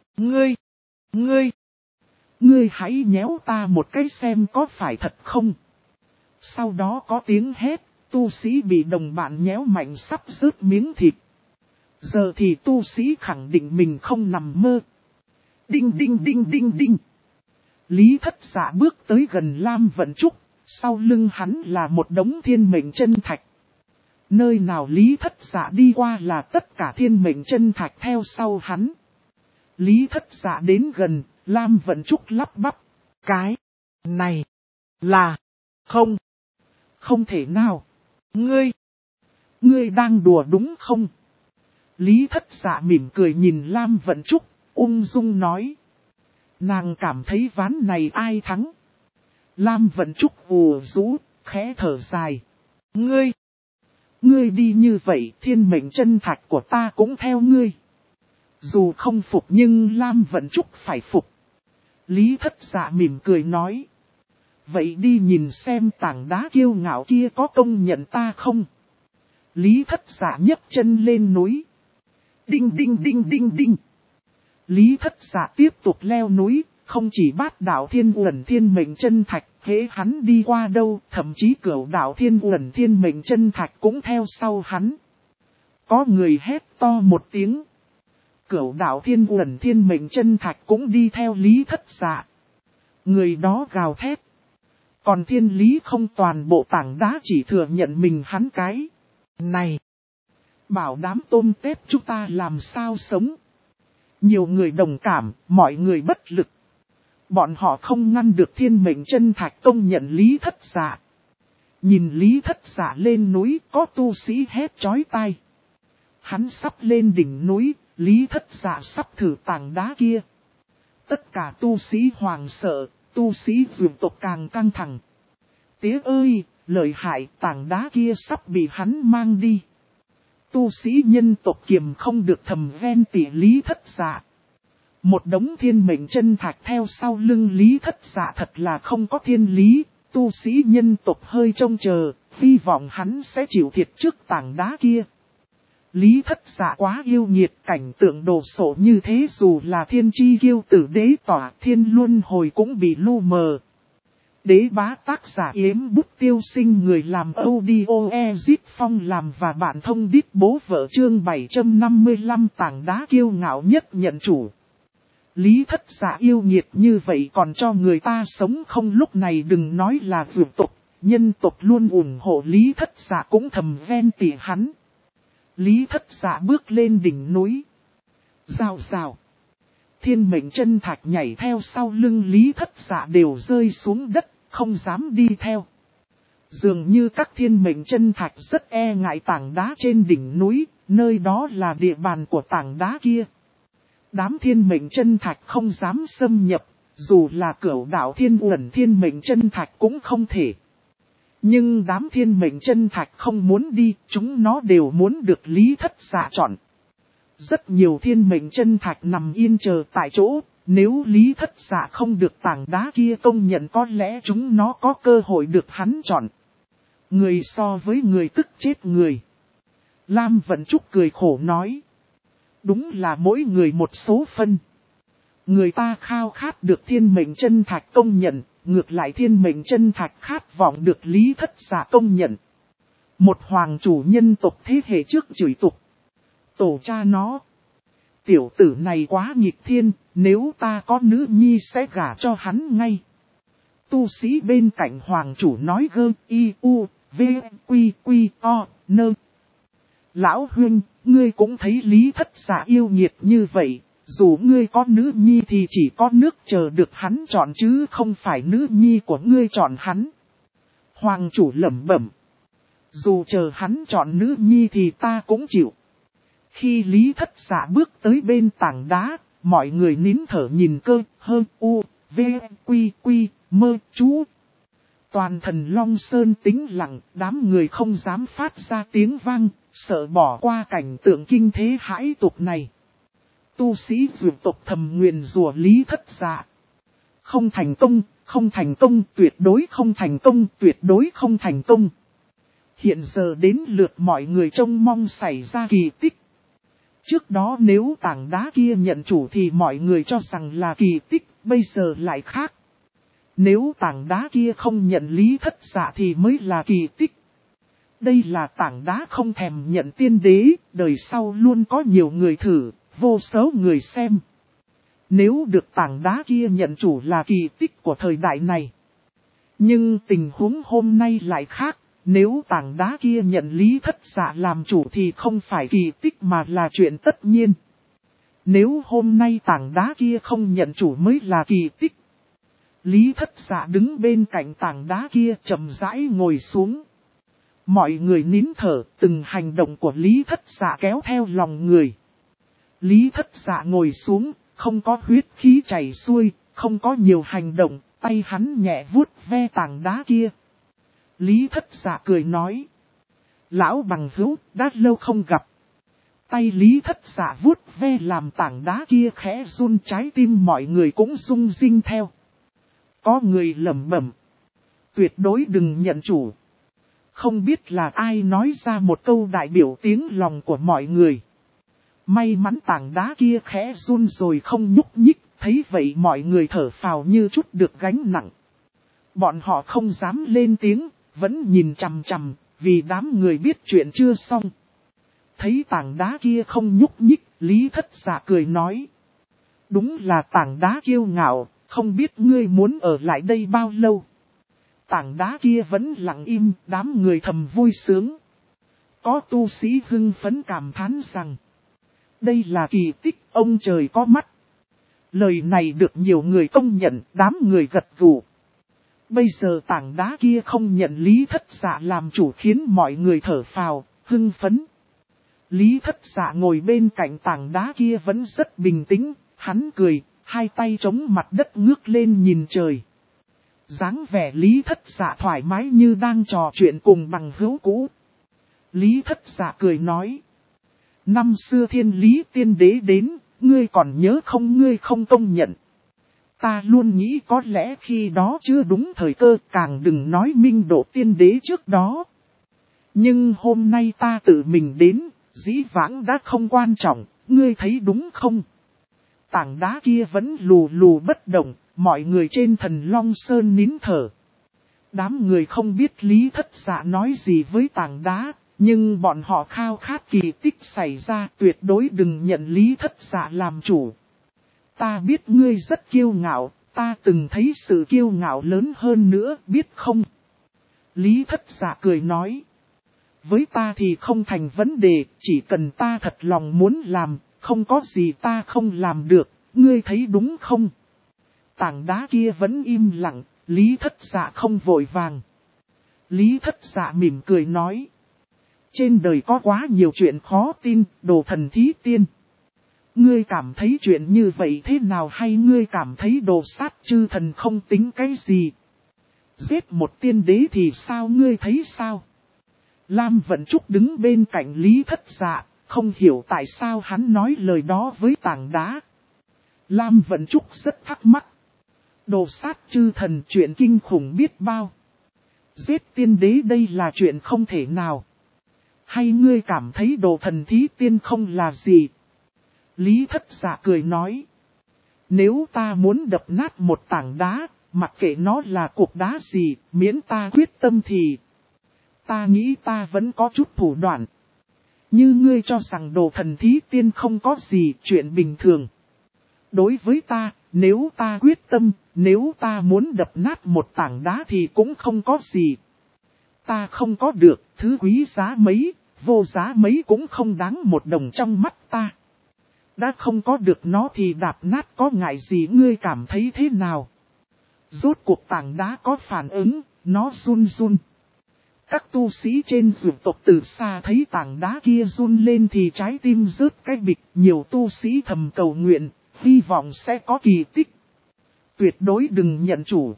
Ngươi hãy nhéo ta một cái xem có phải thật không? Sau đó có tiếng hét, tu sĩ bị đồng bạn nhéo mạnh sắp rớt miếng thịt. Giờ thì tu sĩ khẳng định mình không nằm mơ. Đinh đinh đinh đinh đinh. Lý Thất Dạ bước tới gần Lam Vận Trúc, sau lưng hắn là một đống thiên mệnh chân thạch. Nơi nào Lý Thất Dạ đi qua là tất cả thiên mệnh chân thạch theo sau hắn. Lý Thất Dạ đến gần, Lam Vận Trúc lắp bắp. Cái này là không thể nào. Ngươi đang đùa đúng không? Lý Thất Dạ mỉm cười nhìn Lam Vận Trúc, ung dung nói. Nàng cảm thấy ván này ai thắng? Lam Vận Trúc ù rũ, khẽ thở dài. Ngươi đi như vậy, thiên mệnh chân thạch của ta cũng theo ngươi. Dù không phục nhưng Lam Vận Trúc phải phục. Lý Thất Dạ mỉm cười nói. Vậy đi nhìn xem tảng đá kiêu ngạo kia có công nhận ta không? Lý Thất Dạ nhấc chân lên núi. Đinh đinh đinh đinh đinh. Lý Thất Dạ tiếp tục leo núi, không chỉ Bát Đạo Thiên Uẩn thiên mệnh chân thạch, hễ hắn đi qua đâu, thậm chí Cửu Đạo Thiên Uẩn thiên mệnh chân thạch cũng theo sau hắn. Có người hét to một tiếng. Cửu Đạo Thiên Uẩn thiên mệnh chân thạch cũng đi theo Lý Thất Dạ. Người đó gào thét. Còn thiên lý không toàn bộ tảng đá chỉ thừa nhận mình hắn cái này. Bảo đám tôm tép chúng ta làm sao sống. Nhiều người đồng cảm, mọi người bất lực. Bọn họ không ngăn được thiên mệnh chân thạch công nhận Lý Thất Dạ. Nhìn Lý Thất Dạ lên núi, có tu sĩ hét chói tai. Hắn sắp lên đỉnh núi, Lý Thất Dạ sắp thử tảng đá kia. Tất cả tu sĩ hoàng sợ, tu sĩ dược tộc càng căng thẳng. Tía ơi, lợi hại, tảng đá kia sắp bị hắn mang đi. Tu sĩ nhân tộc kiềm không được thầm ven tỉ Lý Thất Dạ. Một đống thiên mệnh chân thạch theo sau lưng Lý Thất Dạ thật là không có thiên lý. Tu sĩ nhân tộc hơi trông chờ, hy vọng hắn sẽ chịu thiệt trước tảng đá kia. Lý Thất Dạ quá yêu nghiệt, cảnh tượng đồ sộ như thế dù là thiên chi kiêu tử đế tỏa thiên luân hồi cũng bị lu mờ. Đế bá tác giả Yếm Bút Tiêu Sinh, người làm audio Ezit Phong làm và bạn thông đít bố vợ chương 755 tảng đá kiêu ngạo nhất nhận chủ. Lý Thất Dạ yêu nghiệt như vậy còn cho người ta sống không, lúc này đừng nói là dược tục, nhân tộc luôn ủng hộ Lý Thất Dạ cũng thầm ven tỉ hắn. Lý Thất Dạ bước lên đỉnh núi. Rào rào. Thiên mệnh chân thạch nhảy theo sau lưng Lý Thất Dạ đều rơi xuống đất, không dám đi theo. Dường như các thiên mệnh chân thạch rất e ngại tảng đá trên đỉnh núi, nơi đó là địa bàn của tảng đá kia. Đám thiên mệnh chân thạch không dám xâm nhập, dù là cửu đạo thiên uẩn thiên mệnh chân thạch cũng không thể. Nhưng đám thiên mệnh chân thạch không muốn đi, chúng nó đều muốn được Lý Thất Dạ chọn. Rất nhiều thiên mệnh chân thạch nằm yên chờ tại chỗ, nếu Lý Thất Dạ không được tảng đá kia công nhận có lẽ chúng nó có cơ hội được hắn chọn. Người so với người tức chết người. Lam Vận Trúc cười khổ nói. Đúng là mỗi người một số phân. Người ta khao khát được thiên mệnh chân thạch công nhận, ngược lại thiên mệnh chân thạch khát vọng được Lý Thất Dạ công nhận. Một hoàng chủ nhân tộc thế hệ trước chửi tục. Tổ cha nó. Tiểu tử này quá nghịch thiên, nếu ta có nữ nhi sẽ gả cho hắn ngay. Tu sĩ bên cạnh hoàng chủ nói gơ y u v quy quy o nơ. Lão huynh, ngươi cũng thấy Lý Thất Dạ yêu nghiệt như vậy, dù ngươi có nữ nhi thì chỉ có nước chờ được hắn chọn chứ không phải nữ nhi của ngươi chọn hắn. Hoàng chủ lẩm bẩm. Dù chờ hắn chọn nữ nhi thì ta cũng chịu. Khi Lý Thất Dạ bước tới bên tảng đá, mọi người nín thở nhìn cơ, hơ, u, v, quy, quy, mơ, chú. Toàn thần Long Sơn tĩnh lặng, đám người không dám phát ra tiếng vang, sợ bỏ qua cảnh tượng kinh thế hãi tục này. Tu sĩ dược tộc thầm nguyền rủa Lý Thất Dạ. Không thành công, không thành công, tuyệt đối không thành công, tuyệt đối không thành công. Hiện giờ đến lượt mọi người trông mong xảy ra kỳ tích. Trước đó nếu tảng đá kia nhận chủ thì mọi người cho rằng là kỳ tích, bây giờ lại khác. Nếu tảng đá kia không nhận Lý Thất Dạ thì mới là kỳ tích. Đây là tảng đá không thèm nhận tiên đế, đời sau luôn có nhiều người thử, vô số người xem. Nếu được tảng đá kia nhận chủ là kỳ tích của thời đại này. Nhưng tình huống hôm nay lại khác. Nếu tảng đá kia nhận Lý Thất Dạ làm chủ thì không phải kỳ tích mà là chuyện tất nhiên. Nếu hôm nay tảng đá kia không nhận chủ mới là kỳ tích. Lý Thất Dạ đứng bên cạnh tảng đá kia chậm rãi ngồi xuống. Mọi người nín thở, từng hành động của Lý Thất Dạ kéo theo lòng người. Lý Thất Dạ ngồi xuống, không có huyết khí chảy xuôi, không có nhiều hành động, tay hắn nhẹ vuốt ve tảng đá kia. Lý Thất Dạ cười nói. Lão bằng hữu, đã lâu không gặp. Tay Lý Thất Dạ vuốt ve làm tảng đá kia khẽ run, trái tim mọi người cũng rung rinh theo. Có người lẩm bẩm. Tuyệt đối đừng nhận chủ. Không biết là ai nói ra một câu đại biểu tiếng lòng của mọi người. May mắn tảng đá kia khẽ run rồi không nhúc nhích, thấy vậy mọi người thở phào như chút được gánh nặng. Bọn họ không dám lên tiếng. Vẫn nhìn chằm chằm, vì đám người biết chuyện chưa xong. Thấy tảng đá kia không nhúc nhích, Lý Thất Dạ cười nói. Đúng là tảng đá kiêu ngạo, không biết ngươi muốn ở lại đây bao lâu. Tảng đá kia vẫn lặng im, đám người thầm vui sướng. Có tu sĩ hưng phấn cảm thán rằng. Đây là kỳ tích, ông trời có mắt. Lời này được nhiều người công nhận, đám người gật gù. Bây giờ tảng đá kia không nhận Lý Thất Dạ làm chủ khiến mọi người thở phào, hưng phấn. Lý Thất Dạ ngồi bên cạnh tảng đá kia vẫn rất bình tĩnh, hắn cười, hai tay chống mặt đất ngước lên nhìn trời. Dáng vẻ Lý Thất Dạ thoải mái như đang trò chuyện cùng bằng hữu cũ. Lý Thất Dạ cười nói. Năm xưa Thiên Lý Tiên Đế đến, ngươi còn nhớ không, ngươi không công nhận. Ta luôn nghĩ có lẽ khi đó chưa đúng thời cơ, càng đừng nói Minh Độ Tiên Đế trước đó. Nhưng hôm nay ta tự mình đến, dĩ vãng đã không quan trọng, ngươi thấy đúng không? Tảng đá kia vẫn lù lù bất động, mọi người trên Thần Long Sơn nín thở. Đám người không biết Lý Thất Dạ nói gì với tảng đá, nhưng bọn họ khao khát kỳ tích xảy ra, tuyệt đối đừng nhận Lý Thất Dạ làm chủ. Ta biết ngươi rất kiêu ngạo, ta từng thấy sự kiêu ngạo lớn hơn nữa, biết không? Lý Thất Dạ cười nói. Với ta thì không thành vấn đề, chỉ cần ta thật lòng muốn làm, không có gì ta không làm được, ngươi thấy đúng không? Tảng đá kia vẫn im lặng, Lý Thất Dạ không vội vàng. Lý Thất Dạ mỉm cười nói. Trên đời có quá nhiều chuyện khó tin, đồ thần thí tiên. Ngươi cảm thấy chuyện như vậy thế nào hay ngươi cảm thấy đồ sát chư thần không tính cái gì? Giết một tiên đế thì sao ngươi thấy sao? Lam Vận Trúc đứng bên cạnh Lý Thất Dạ, không hiểu tại sao hắn nói lời đó với tảng đá. Lam Vận Trúc rất thắc mắc. Đồ sát chư thần chuyện kinh khủng biết bao. Giết tiên đế đây là chuyện không thể nào. Hay ngươi cảm thấy đồ thần thí tiên không là gì? Lý Thất Dạ cười nói. Nếu ta muốn đập nát một tảng đá, mặc kệ nó là cục đá gì, miễn ta quyết tâm thì... Ta nghĩ ta vẫn có chút thủ đoạn. Như ngươi cho rằng đồ thần thí tiên không có gì, chuyện bình thường. Đối với ta, nếu ta quyết tâm, nếu ta muốn đập nát một tảng đá thì cũng không có gì. Ta không có được, thứ quý giá mấy, vô giá mấy cũng không đáng một đồng trong mắt ta. Đã không có được nó thì đạp nát có ngại gì ngươi cảm thấy thế nào? Rốt cuộc tảng đá có phản ứng, nó run run. Các tu sĩ trên dược tộc từ xa thấy tảng đá kia run lên thì trái tim rớt cái bịch. Nhiều tu sĩ thầm cầu nguyện, hy vọng sẽ có kỳ tích. Tuyệt đối đừng nhận chủ.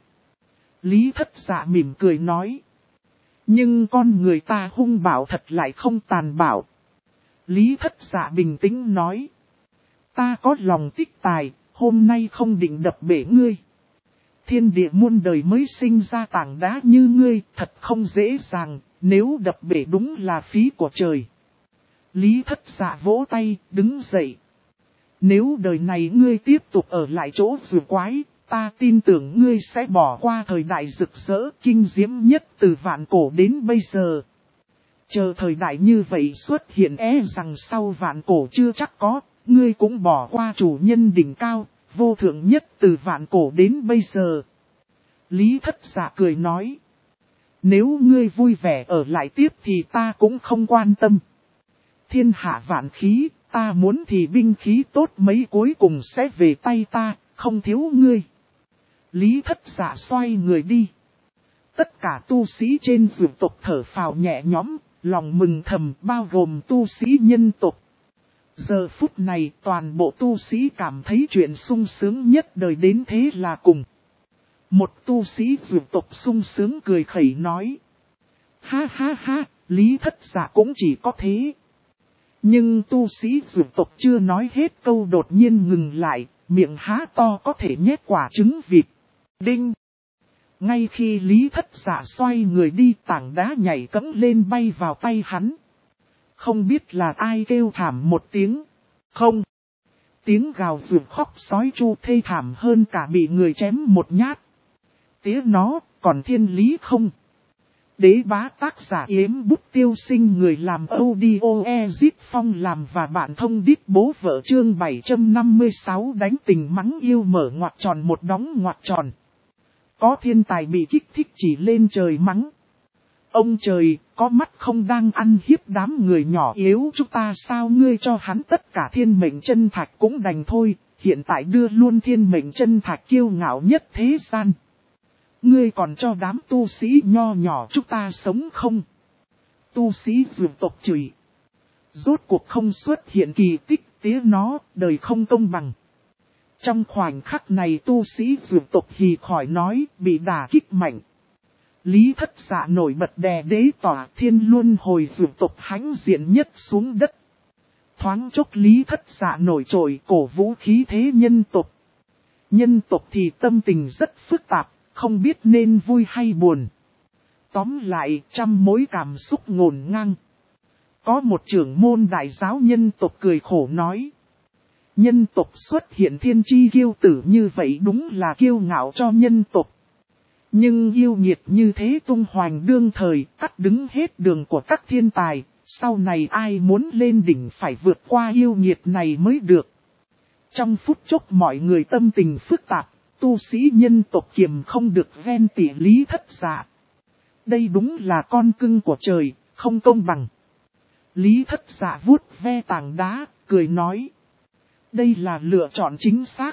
Lý Thất Dạ mỉm cười nói. Nhưng con người ta hung bạo thật lại không tàn bạo. Lý Thất Dạ bình tĩnh nói. Ta có lòng tích tài, hôm nay không định đập bể ngươi. Thiên địa muôn đời mới sinh ra tảng đá như ngươi, thật không dễ dàng, nếu đập bể đúng là phí của trời. Lý Thất Dạ vỗ tay, đứng dậy. Nếu đời này ngươi tiếp tục ở lại chỗ rùa quái, ta tin tưởng ngươi sẽ bỏ qua thời đại rực rỡ kinh diễm nhất từ vạn cổ đến bây giờ. Chờ thời đại như vậy xuất hiện rằng sau vạn cổ chưa chắc có, ngươi cũng bỏ qua chủ nhân đỉnh cao, vô thượng nhất từ vạn cổ đến bây giờ. Lý Thất Dạ cười nói. Nếu ngươi vui vẻ ở lại tiếp thì ta cũng không quan tâm. Thiên hạ vạn khí, ta muốn thì binh khí tốt mấy cuối cùng sẽ về tay ta, không thiếu ngươi. Lý Thất Dạ xoay người đi. Tất cả tu sĩ trên dược tộc thở phào nhẹ nhõm, lòng mừng thầm bao gồm tu sĩ nhân tộc. Giờ phút này toàn bộ tu sĩ cảm thấy chuyện sung sướng nhất đời đến thế là cùng. Một tu sĩ dược tộc sung sướng cười khẩy nói. Ha ha ha, Lý Thất Dạ cũng chỉ có thế. Nhưng tu sĩ dược tộc chưa nói hết câu đột nhiên ngừng lại, miệng há to có thể nhét quả trứng vịt. Đinh! Ngay khi Lý Thất Dạ xoay người đi tảng đá nhảy cẫng lên bay vào tay hắn. Không biết là ai kêu thảm một tiếng. Không! Tiếng gào rượt khóc sói chu thê thảm hơn cả bị người chém một nhát. Tía nó, còn thiên lý không? Đế bá tác giả Yếm Bút Tiêu Sinh người làm audio Ezit Phong làm và bạn thông đít bố vợ chương 756 đánh tình mắng yêu mở ngoặc tròn một đóng ngoặc tròn. Có thiên tài bị kích thích chỉ lên trời mắng. Ông trời, có mắt không đang ăn hiếp đám người nhỏ yếu chúng ta sao ngươi cho hắn tất cả thiên mệnh chân thạch cũng đành thôi, hiện tại đưa luôn thiên mệnh chân thạch kiêu ngạo nhất thế gian. Ngươi còn cho đám tu sĩ nho nhỏ chúng ta sống không? Tu sĩ dược tộc chửi. Rốt cuộc không xuất hiện kỳ tích tía nó, đời không công bằng. Trong khoảnh khắc này tu sĩ dược tộc hì khỏi nói, bị đả kích mạnh. Lý Thất Dạ nổi bật đè đế tỏa thiên luân hồi dược tộc hãnh diện nhất xuống đất. Thoáng chốc Lý Thất Dạ nổi trội cổ vũ khí thế nhân tộc. Nhân tộc thì tâm tình rất phức tạp, không biết nên vui hay buồn. Tóm lại, trăm mối cảm xúc ngổn ngang. Có một trưởng môn đại giáo nhân tộc cười khổ nói. Nhân tộc xuất hiện thiên chi kiêu tử như vậy đúng là kiêu ngạo cho nhân tộc. Nhưng yêu nghiệt như thế tung hoành đương thời, cắt đứng hết đường của các thiên tài, sau này ai muốn lên đỉnh phải vượt qua yêu nghiệt này mới được. Trong phút chốc mọi người tâm tình phức tạp, tu sĩ nhân tộc kiềm không được ghen tị Lý Thất Dạ. Đây đúng là con cưng của trời, không công bằng. Lý Thất Dạ vuốt ve tảng đá, cười nói. Đây là lựa chọn chính xác.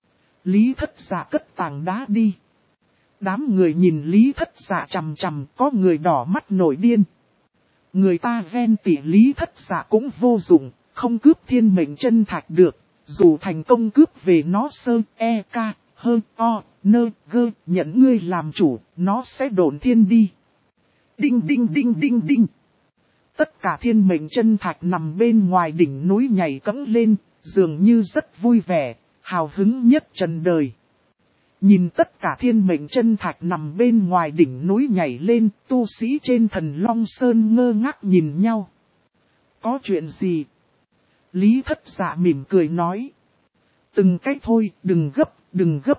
Lý Thất Dạ cất tảng đá đi. Đám người nhìn Lý Thất Dạ chằm chằm, có người đỏ mắt nổi điên. Người ta ven tỉ Lý Thất Dạ cũng vô dụng, không cướp thiên mệnh chân thạch được. Dù thành công cướp về nó sơ, e, ca, hơ, o, nơ, gơ, nhận ngươi làm chủ, nó sẽ độn thiên đi. Đinh đinh đinh đinh đinh. Tất cả thiên mệnh chân thạch nằm bên ngoài đỉnh núi nhảy cẫng lên, dường như rất vui vẻ, hào hứng nhất trần đời. Nhìn tất cả thiên mệnh chân thạch nằm bên ngoài đỉnh núi nhảy lên, tu sĩ trên Thần Long Sơn ngơ ngác nhìn nhau. Có chuyện gì? Lý Thất Dạ mỉm cười nói. Từng cách thôi, đừng gấp, đừng gấp.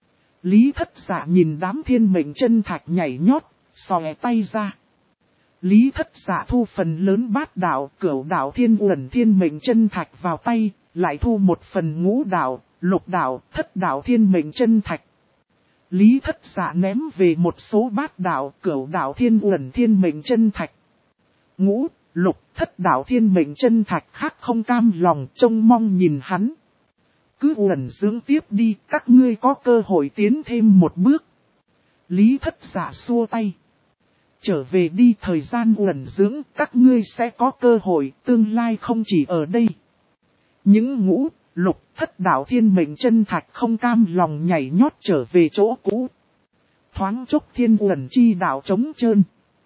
Lý Thất Dạ nhìn đám thiên mệnh chân thạch nhảy nhót, xòe tay ra. Lý Thất Dạ thu phần lớn bát đạo, cửu đạo thiên uẩn thiên mệnh chân thạch vào tay, lại thu một phần ngũ đạo, lục đạo, thất đạo thiên mệnh chân thạch. Lý Thất Dạ ném về một số bát đạo, cửu đạo thiên uẩn thiên mệnh chân thạch. Ngũ, lục, thất đạo thiên mệnh chân thạch khác không cam lòng trông mong nhìn hắn. Cứ uẩn dưỡng tiếp đi, các ngươi có cơ hội tiến thêm một bước. Lý Thất Dạ xua tay. Trở về đi, thời gian uẩn dưỡng, các ngươi sẽ có cơ hội, tương lai không chỉ ở đây. Những ngũ, lục, thất đạo thiên mệnh chân thạch không cam lòng nhảy nhót trở về chỗ cũ. Thoáng chốc thiên uẩn chi đạo trống trơn.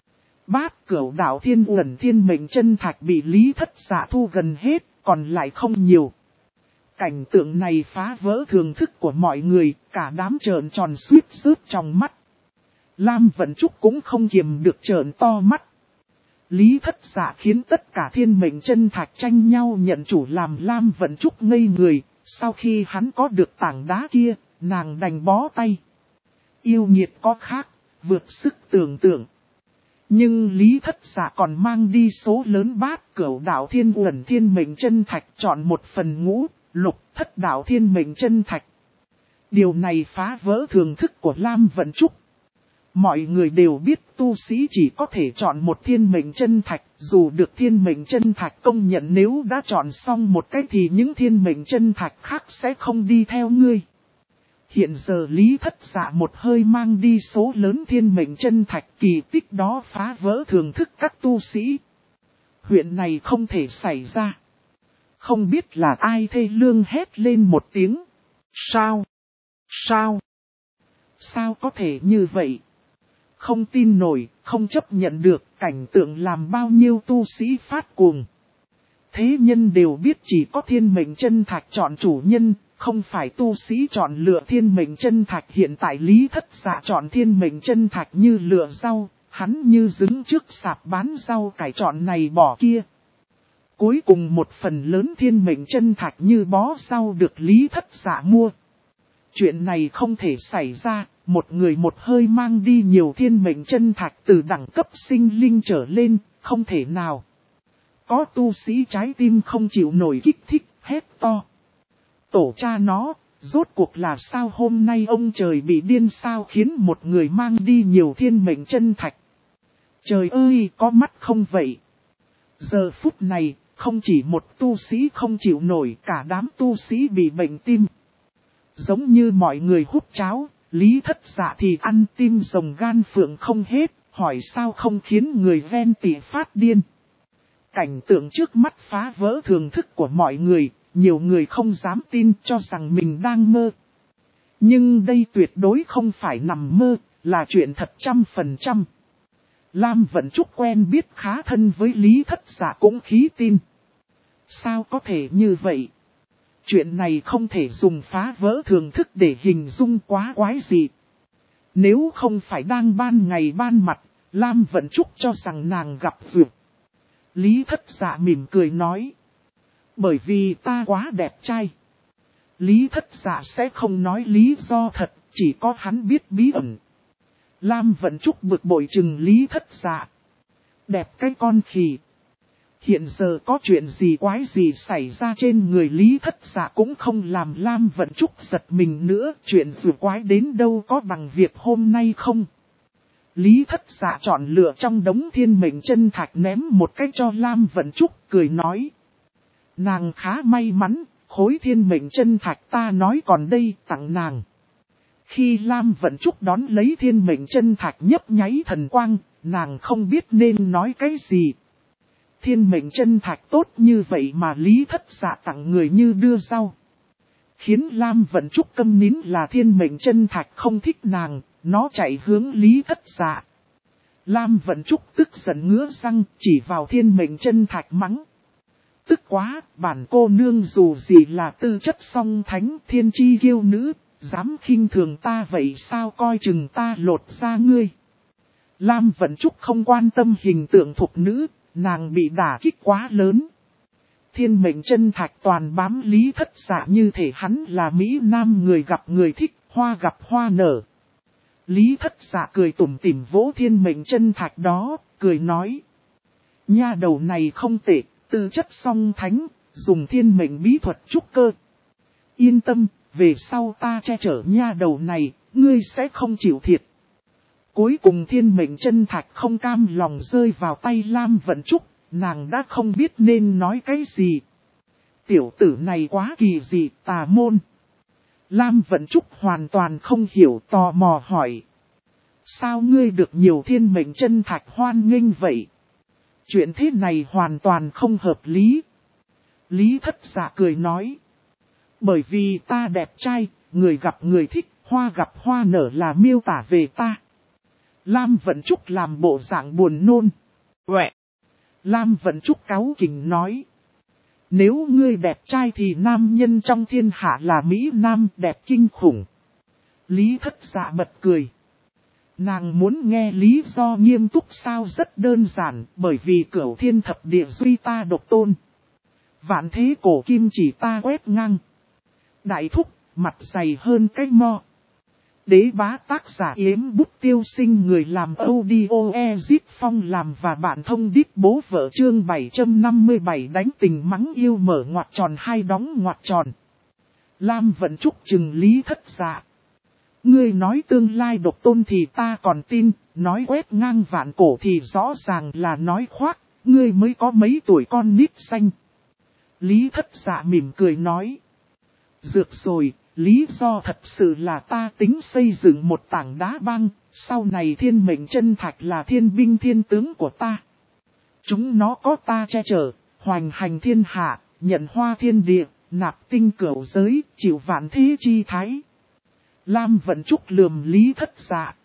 Bát cửu đạo thiên uẩn thiên mệnh chân thạch bị Lý Thất Dạ thu gần hết, còn lại không nhiều. Cảnh tượng này phá vỡ thường thức của mọi người, cả đám trợn tròn suýt rớt trong mắt. Lam Vận Trúc cũng không kiềm được trợn to mắt. Lý Thất Dạ khiến tất cả thiên mệnh chân thạch tranh nhau nhận chủ làm Lam Vận Trúc ngây người, sau khi hắn có được tảng đá kia, nàng đành bó tay. Yêu nghiệt có khác, vượt sức tưởng tượng. Nhưng Lý Thất Dạ còn mang đi số lớn bát cửu đạo thiên uẩn thiên mệnh chân thạch chọn một phần ngũ, lục thất đạo thiên mệnh chân thạch. Điều này phá vỡ thường thức của Lam Vận Trúc. Mọi người đều biết tu sĩ chỉ có thể chọn một thiên mệnh chân thạch, dù được thiên mệnh chân thạch công nhận nếu đã chọn xong một cái thì những thiên mệnh chân thạch khác sẽ không đi theo ngươi. Hiện giờ Lý Thất Dạ một hơi mang đi số lớn thiên mệnh chân thạch, kỳ tích đó phá vỡ thường thức các tu sĩ. Chuyện này không thể xảy ra. Không biết là ai thê lương hét lên một tiếng. Sao? Sao? Sao có thể như vậy? Không tin nổi, không chấp nhận được, cảnh tượng làm bao nhiêu tu sĩ phát cuồng. Thế nhân đều biết chỉ có thiên mệnh chân thạch chọn chủ nhân, không phải tu sĩ chọn lựa thiên mệnh chân thạch. Hiện tại Lý Thất Dạ chọn thiên mệnh chân thạch như lựa rau, hắn như đứng trước sạp bán rau cải chọn này bỏ kia. Cuối cùng một phần lớn thiên mệnh chân thạch như bó rau được Lý Thất Dạ mua. Chuyện này không thể xảy ra, một người một hơi mang đi nhiều thiên mệnh chân thạch từ đẳng cấp sinh linh trở lên, không thể nào. Có tu sĩ trái tim không chịu nổi kích thích, hét to. Tổ cha nó, rốt cuộc là sao hôm nay ông trời bị điên sao khiến một người mang đi nhiều thiên mệnh chân thạch. Trời ơi, có mắt không vậy? Giờ phút này, không chỉ một tu sĩ không chịu nổi, cả đám tu sĩ bị bệnh tim. Giống như mọi người hút cháo, Lý Thất Dạ thì ăn tim rồng gan phượng không hết, hỏi sao không khiến người ven tỉ phát điên. Cảnh tượng trước mắt phá vỡ thường thức của mọi người, nhiều người không dám tin cho rằng mình đang mơ. Nhưng đây tuyệt đối không phải nằm mơ, là chuyện thật 100%. Lam Vận Trúc quen biết khá thân với Lý Thất Dạ cũng khí tin. Sao có thể như vậy? Chuyện này không thể dùng phá vỡ thường thức để hình dung quá quái dị. Nếu không phải đang ban ngày ban mặt, Lam Vận Trúc cho rằng nàng gặp duyệt. Lý Thất Dạ mỉm cười nói. Bởi vì ta quá đẹp trai. Lý Thất Dạ sẽ không nói lý do thật, chỉ có hắn biết bí ẩn. Lam Vận Trúc bực bội chừng Lý Thất Dạ. Đẹp cái con khỉ. Hiện giờ có chuyện gì quái gì xảy ra trên người Lý Thất Dạ cũng không làm Lam Vận Trúc giật mình nữa. Chuyện dù quái đến đâu có bằng việc hôm nay không. Lý Thất Dạ chọn lựa trong đống thiên mệnh chân thạch ném một cái cho Lam Vận Trúc, cười nói. Nàng khá may mắn, khối thiên mệnh chân thạch ta nói còn đây tặng nàng. Khi Lam Vận Trúc đón lấy thiên mệnh chân thạch nhấp nháy thần quang, nàng không biết nên nói cái gì. Thiên mệnh chân thạch tốt như vậy mà Lý Thất Dạ tặng người như đưa rau. Khiến Lam Vận Trúc câm nín là thiên mệnh chân thạch không thích nàng, nó chạy hướng Lý Thất Dạ. Lam Vận Trúc tức giận ngứa răng chỉ vào thiên mệnh chân thạch mắng. Tức quá, bản cô nương dù gì là tư chất song thánh thiên chi kiêu nữ, dám khinh thường ta vậy sao coi chừng ta lột ra ngươi. Lam Vận Trúc không quan tâm hình tượng thục nữ, nàng bị đả kích quá lớn. Thiên mệnh chân thạch toàn bám Lý Thất Dạ như thể hắn là Mỹ Nam người gặp người thích, hoa gặp hoa nở. Lý Thất Dạ cười tủm tỉm vỗ thiên mệnh chân thạch đó, cười nói. Nha đầu này không tệ, tư chất song thánh, dùng thiên mệnh bí thuật trúc cơ. Yên tâm, về sau ta che chở nha đầu này, ngươi sẽ không chịu thiệt. Cuối cùng thiên mệnh chân thạch không cam lòng rơi vào tay Lam Vận Trúc, nàng đã không biết nên nói cái gì. Tiểu tử này quá kỳ dị, tà môn. Lam Vận Trúc hoàn toàn không hiểu, tò mò hỏi. Sao ngươi được nhiều thiên mệnh chân thạch hoan nghênh vậy? Chuyện thế này hoàn toàn không hợp lý. Lý Thất Dạ cười nói. Bởi vì ta đẹp trai, người gặp người thích, hoa gặp hoa nở là miêu tả về ta. Lam Vận Trúc làm bộ dạng buồn nôn. Uệ! Lam Vận Trúc cáu kỉnh nói. Nếu ngươi đẹp trai thì nam nhân trong thiên hạ là Mỹ Nam đẹp kinh khủng. Lý Thất Dạ bật cười. Nàng muốn nghe lý do nghiêm túc sao rất đơn giản, bởi vì Cửu Thiên Thập Địa duy ta độc tôn. Vạn thế cổ kim chỉ ta quét ngang. Đại thúc, mặt dày hơn cái mo. Đế bá tác giả Yếm Bút Tiêu Sinh, người làm audio Ezip Phong làm và bạn thông đít bố vợ chương 757 đánh tình mắng yêu mở ngoặc tròn hai đóng ngoặc tròn. Lam Vận Trúc chừng Lý Thất Dạ. Ngươi nói tương lai độc tôn thì ta còn tin, nói quét ngang vạn cổ thì rõ ràng là nói khoác, ngươi mới có mấy tuổi con nít xanh. Lý Thất Dạ mỉm cười nói. Dược rồi, lý do thật sự là ta tính xây dựng một tảng đá băng, sau này thiên mệnh chân thạch là thiên binh thiên tướng của ta. Chúng nó có ta che chở, hoành hành thiên hạ, nhận hoa thiên địa, nạp tinh cửu giới, chịu vạn thế chi thái. Lam Vận Trúc lườm Lý Thất Dạ.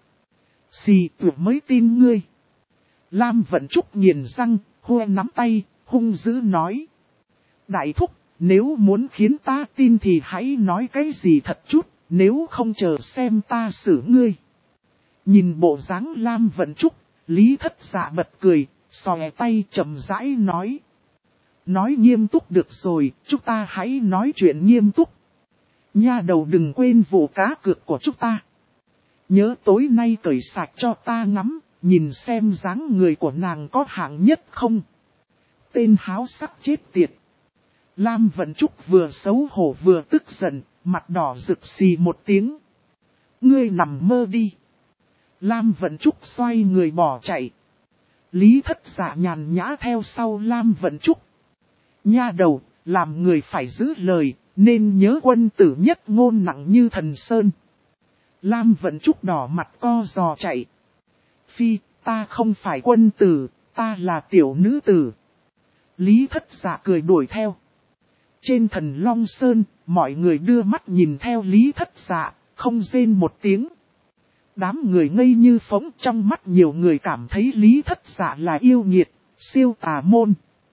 Xì tuyệt mới tin ngươi. Lam Vận Trúc nghiền răng, hô nắm tay, hung dữ nói. Đại thúc, nếu muốn khiến ta tin thì hãy nói cái gì thật chút, nếu không chờ xem ta xử ngươi. Nhìn bộ dáng Lam Vận Trúc, Lý Thất Dạ bật cười, xòe tay chậm rãi nói. Nói nghiêm túc được rồi, chúng ta hãy nói chuyện nghiêm túc. Nha đầu đừng quên vụ cá cược của chúng ta. Nhớ tối nay cởi sạch cho ta ngắm, nhìn xem dáng người của nàng có hạng nhất không. Tên háo sắc chết tiệt. Lam Vận Trúc vừa xấu hổ vừa tức giận, mặt đỏ rực xì một tiếng. Ngươi nằm mơ đi. Lam Vận Trúc xoay người bỏ chạy. Lý Thất Dạ nhàn nhã theo sau Lam Vận Trúc. Nha đầu, làm người phải giữ lời, nên nhớ quân tử nhất ngôn nặng như thần sơn. Lam Vận Trúc đỏ mặt co giò chạy. Phi, ta không phải quân tử, ta là tiểu nữ tử. Lý Thất Dạ cười đuổi theo. Trên Thần Long Sơn, mọi người đưa mắt nhìn theo Lý Thất Dạ, không rên một tiếng. Đám người ngây như phóng, trong mắt nhiều người cảm thấy Lý Thất Dạ là yêu nghiệt, siêu tà môn.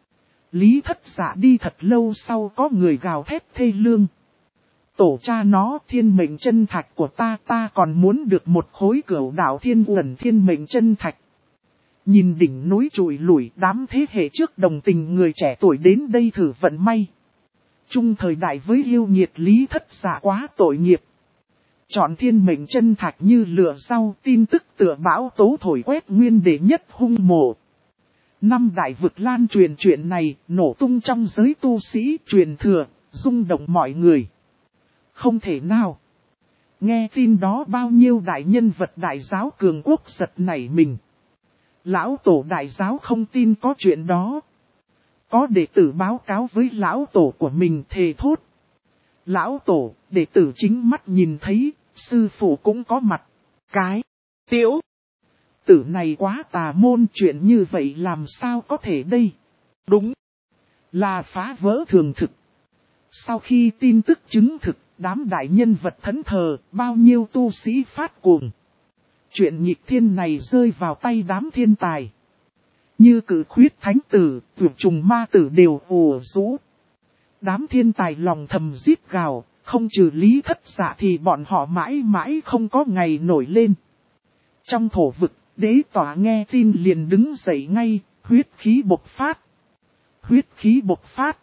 Lý Thất Dạ đi thật lâu sau có người gào thét thê lương. Tổ cha nó, thiên mệnh chân thạch của ta còn muốn được một khối cửu đạo thiên uẩn thiên mệnh chân thạch. Nhìn đỉnh núi trụi lủi, đám thế hệ trước đồng tình người trẻ tuổi đến đây thử vận may. Chung thời đại với yêu nghiệt Lý Thất Dạ quá tội nghiệp. Chọn thiên mệnh chân thạch như lửa rau, tin tức tựa bão tố thổi quét nguyên đệ nhất hung mộ. Năm đại vực lan truyền chuyện này, nổ tung trong giới tu sĩ truyền thừa, rung động mọi người. Không thể nào. Nghe tin đó bao nhiêu đại nhân vật đại giáo cường quốc giật nảy mình. Lão tổ đại giáo không tin có chuyện đó. Có đệ tử báo cáo với lão tổ của mình thề thốt. Lão tổ, đệ tử chính mắt nhìn thấy, sư phụ cũng có mặt. Cái tiểu tử này quá tà môn, chuyện như vậy làm sao có thể đây? Đúng là phá vỡ thường thực. Sau khi tin tức chứng thực, đám đại nhân vật thẫn thờ, bao nhiêu tu sĩ phát cuồng. Chuyện nghịch thiên này rơi vào tay đám thiên tài. Như Cử Khuyết thánh tử, Tuyệt Trùng ma tử đều ùa rũ. Đám thiên tài lòng thầm rít gào, không trừ Lý Thất Dạ thì bọn họ mãi mãi không có ngày nổi lên. Trong thổ vực, đế tỏa nghe tin liền đứng dậy ngay, huyết khí bộc phát. Huyết khí bộc phát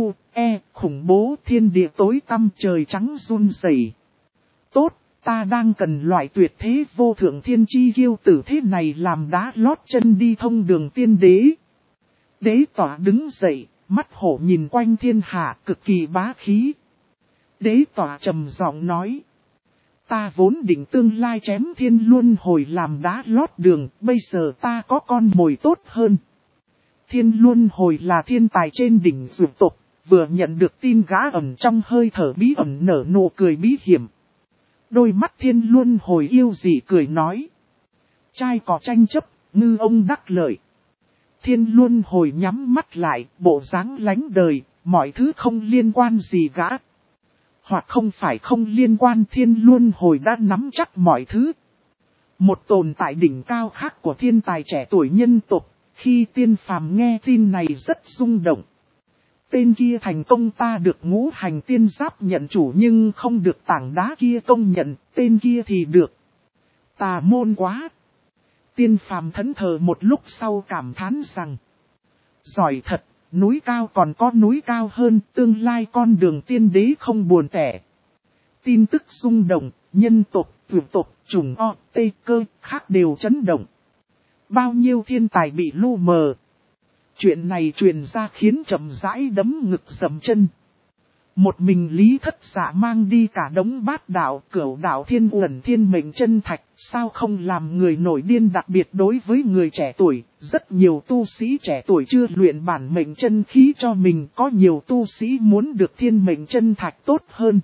khủng bố, thiên địa tối tăm, trời trắng run rẩy. Tốt, ta đang cần loại tuyệt thế vô thượng thiên chi kiêu tử thế này làm đá lót chân đi thông đường tiên đế. Đế tỏa đứng dậy, mắt hổ nhìn quanh thiên hạ, cực kỳ bá khí. Đế tỏa trầm giọng nói. Ta vốn định tương lai chém thiên luân hồi làm đá lót đường, bây giờ ta có con mồi tốt hơn. Thiên luân hồi là thiên tài trên đỉnh dược tộc, vừa nhận được tin gã ẩn trong hơi thở bí ẩn nở nụ cười bí hiểm. Đôi mắt thiên luân hồi yêu dị cười nói. Trai có tranh chấp, ngư ông đắc lợi. Thiên luân hồi nhắm mắt lại, bộ dáng lánh đời, mọi thứ không liên quan gì gã. Hoặc không phải không liên quan, thiên luân hồi đã nắm chắc mọi thứ. Một tồn tại đỉnh cao khác của thiên tài trẻ tuổi nhân tộc, khi tiên phàm nghe tin này rất rung động. Tên kia thành công ta được ngũ hành tiên giáp nhận chủ nhưng không được tảng đá kia công nhận, tên kia thì được. Tà môn quá. Tiên phàm thẫn thờ một lúc sau cảm thán rằng. Giỏi thật, núi cao còn có núi cao hơn, tương lai con đường tiên đế không buồn tẻ. Tin tức rung động, nhân tộc, tuyệt tộc, trùng tây cơ khác đều chấn động. Bao nhiêu thiên tài bị lu mờ. Chuyện này truyền ra khiến chậm rãi đấm ngực dầm chân. Một mình Lý Thất Dạ mang đi cả đống bát đạo, cửu đạo thiên uẩn thiên mệnh chân thạch, sao không làm người nổi điên, đặc biệt đối với người trẻ tuổi. Rất nhiều tu sĩ trẻ tuổi chưa luyện bản mệnh chân khí cho mình, có nhiều tu sĩ muốn được thiên mệnh chân thạch tốt hơn.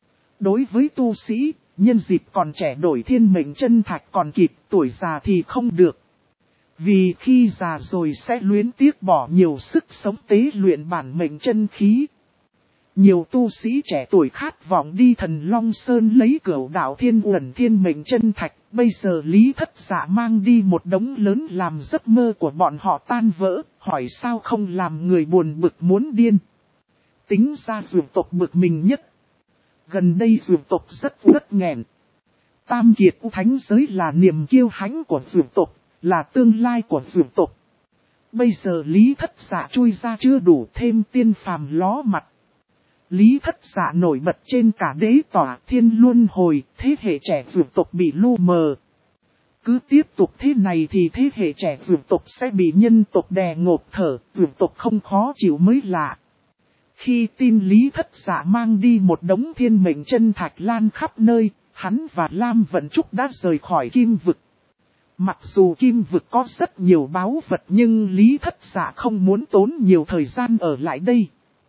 Đối với tu sĩ, nhân dịp còn trẻ đổi thiên mệnh chân thạch còn kịp, tuổi già thì không được. Vì khi già rồi sẽ luyến tiếc bỏ nhiều sức sống tế luyện bản mệnh chân khí. Nhiều tu sĩ trẻ tuổi khát vọng đi Thần Long Sơn lấy cửu đạo thiên uẩn thiên mệnh chân thạch. Bây giờ Lý Thất Dạ mang đi một đống lớn làm giấc mơ của bọn họ tan vỡ. Hỏi sao không làm người buồn bực muốn điên. Tính ra dược tộc bực mình nhất. Gần đây dược tộc rất nghẹn. Tam kiệt thánh giới là niềm kiêu hãnh của dược tộc, là tương lai của dược tộc. Bây giờ Lý Thất Dạ chui ra chưa đủ, thêm tiên phàm ló mặt. Lý Thất Dạ nổi bật trên cả đế tỏa, thiên luân hồi, thế hệ trẻ dược tộc bị lu mờ. Cứ tiếp tục thế này thì thế hệ trẻ dược tộc sẽ bị nhân tộc đè ngộp thở, dược tộc không khó chịu mới lạ. Khi tin Lý Thất Dạ mang đi một đống thiên mệnh chân thạch lan khắp nơi, hắn và Lam Vận Trúc đã rời khỏi Kim Vực. Mặc dù Kim Vực có rất nhiều báu vật nhưng Lý Thất Dạ không muốn tốn nhiều thời gian ở lại đây.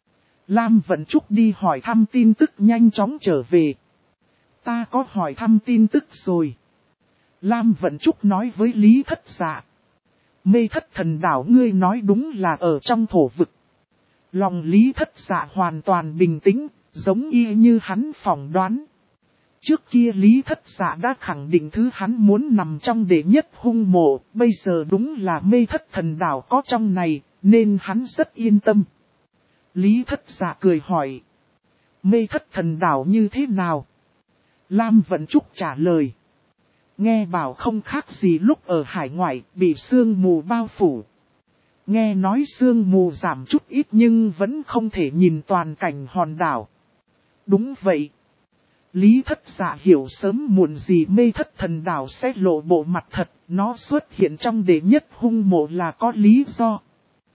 Lam Vận Trúc đi hỏi thăm tin tức nhanh chóng trở về. Ta có hỏi thăm tin tức rồi. Lam Vận Trúc nói với Lý Thất Dạ. Mê Thất Thần Đảo ngươi nói đúng là ở trong thổ vực. Lòng Lý Thất Dạ hoàn toàn bình tĩnh, giống y như hắn phỏng đoán. Trước kia Lý Thất Dạ đã khẳng định thứ hắn muốn nằm trong đệ nhất hung mộ, bây giờ đúng là Mê Thất Thần Đảo có trong này, nên hắn rất yên tâm. Lý Thất Dạ cười hỏi. Mê Thất Thần Đảo như thế nào? Lam Vận Trúc trả lời. Nghe bảo không khác gì lúc ở hải ngoại, bị sương mù bao phủ. Nghe nói sương mù giảm chút ít nhưng vẫn không thể nhìn toàn cảnh hòn đảo. Đúng vậy. Lý Thất Dạ hiểu sớm muộn gì Mê Thất Thần Đảo sẽ lộ bộ mặt thật, nó xuất hiện trong đệ nhất hung mộ là có lý do.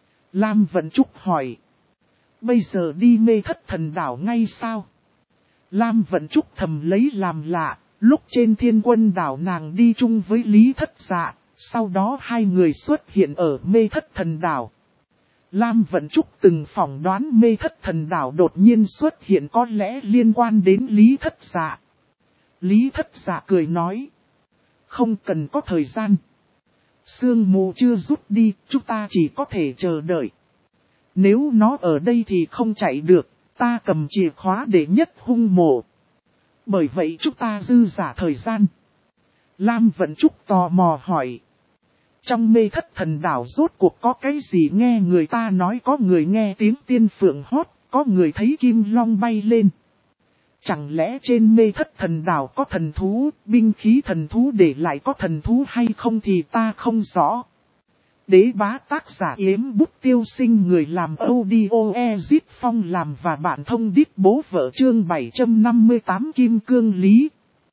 Lam Vận Trúc hỏi. Bây giờ đi Mê Thất Thần Đảo ngay sao? Lam Vận Trúc thầm lấy làm lạ, lúc trên Thiên Quân đảo nàng đi chung với Lý Thất Dạ, sau đó hai người xuất hiện ở Mê Thất Thần đảo. Lam Vận Trúc từng phỏng đoán Mê Thất Thần đảo đột nhiên xuất hiện có lẽ liên quan đến Lý Thất Dạ. Lý Thất Dạ cười nói, không cần có thời gian. Sương mù chưa rút đi, chúng ta chỉ có thể chờ đợi. Nếu nó ở đây thì không chạy được, ta cầm chìa khóa để nhất hung mộ. Bởi vậy chúng ta dư giả thời gian. Lam Vận Trúc tò mò hỏi. Trong Mê Thất Thần đảo rốt cuộc có cái gì nghe người ta nói, có người nghe tiếng tiên phượng hót, có người thấy kim long bay lên. Chẳng lẽ trên Mê Thất Thần đảo có thần thú, binh khí thần thú để lại có thần thú hay không thì ta không rõ. Đế bá tác giả Yếm Bút Tiêu Sinh, người làm audio Ezit Phong làm và bạn thông đít bố vợ, chương 758 Kim Cương Lý.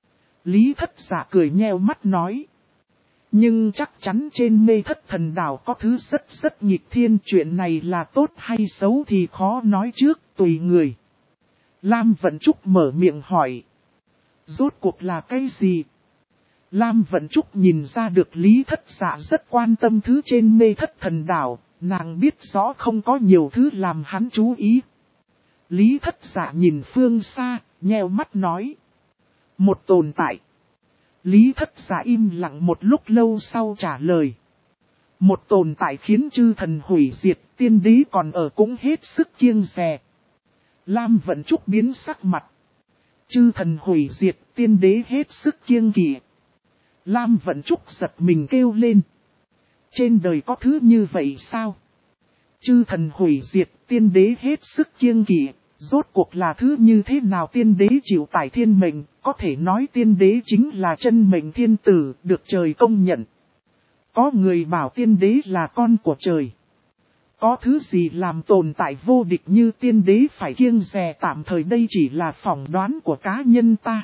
Lý Thất Giả cười nheo mắt nói. Nhưng chắc chắn trên Mê Thất Thần đảo có thứ rất nghịch thiên, chuyện này là tốt hay xấu thì khó nói trước, tùy người. Lam Vận Trúc mở miệng hỏi. Rốt cuộc là cái gì? Lam Vận Trúc nhìn ra được Lý Thất Dạ rất quan tâm thứ trên Mê Thất Thần đảo, nàng biết rõ không có nhiều thứ làm hắn chú ý. Lý Thất Dạ nhìn phương xa, nheo mắt nói. Một tồn tại. Lý Thất Dạ im lặng một lúc lâu sau trả lời. Một tồn tại khiến chư thần hủy diệt, tiên đế còn ở cũng hết sức kiêng dè. Lam Vận Trúc biến sắc mặt. Chư thần hủy diệt, tiên đế hết sức kiêng kỵ. Lam Vận Trúc giật mình kêu lên. Trên đời có thứ như vậy sao? Chư thần hủy diệt, tiên đế hết sức kiêng kỵ. Rốt cuộc là thứ như thế nào? Tiên đế chịu tải thiên mệnh, có thể nói tiên đế chính là chân mệnh thiên tử, được trời công nhận. Có người bảo tiên đế là con của trời. Có thứ gì làm tồn tại vô địch như tiên đế phải kiêng dè? Tạm thời đây chỉ là phỏng đoán của cá nhân ta.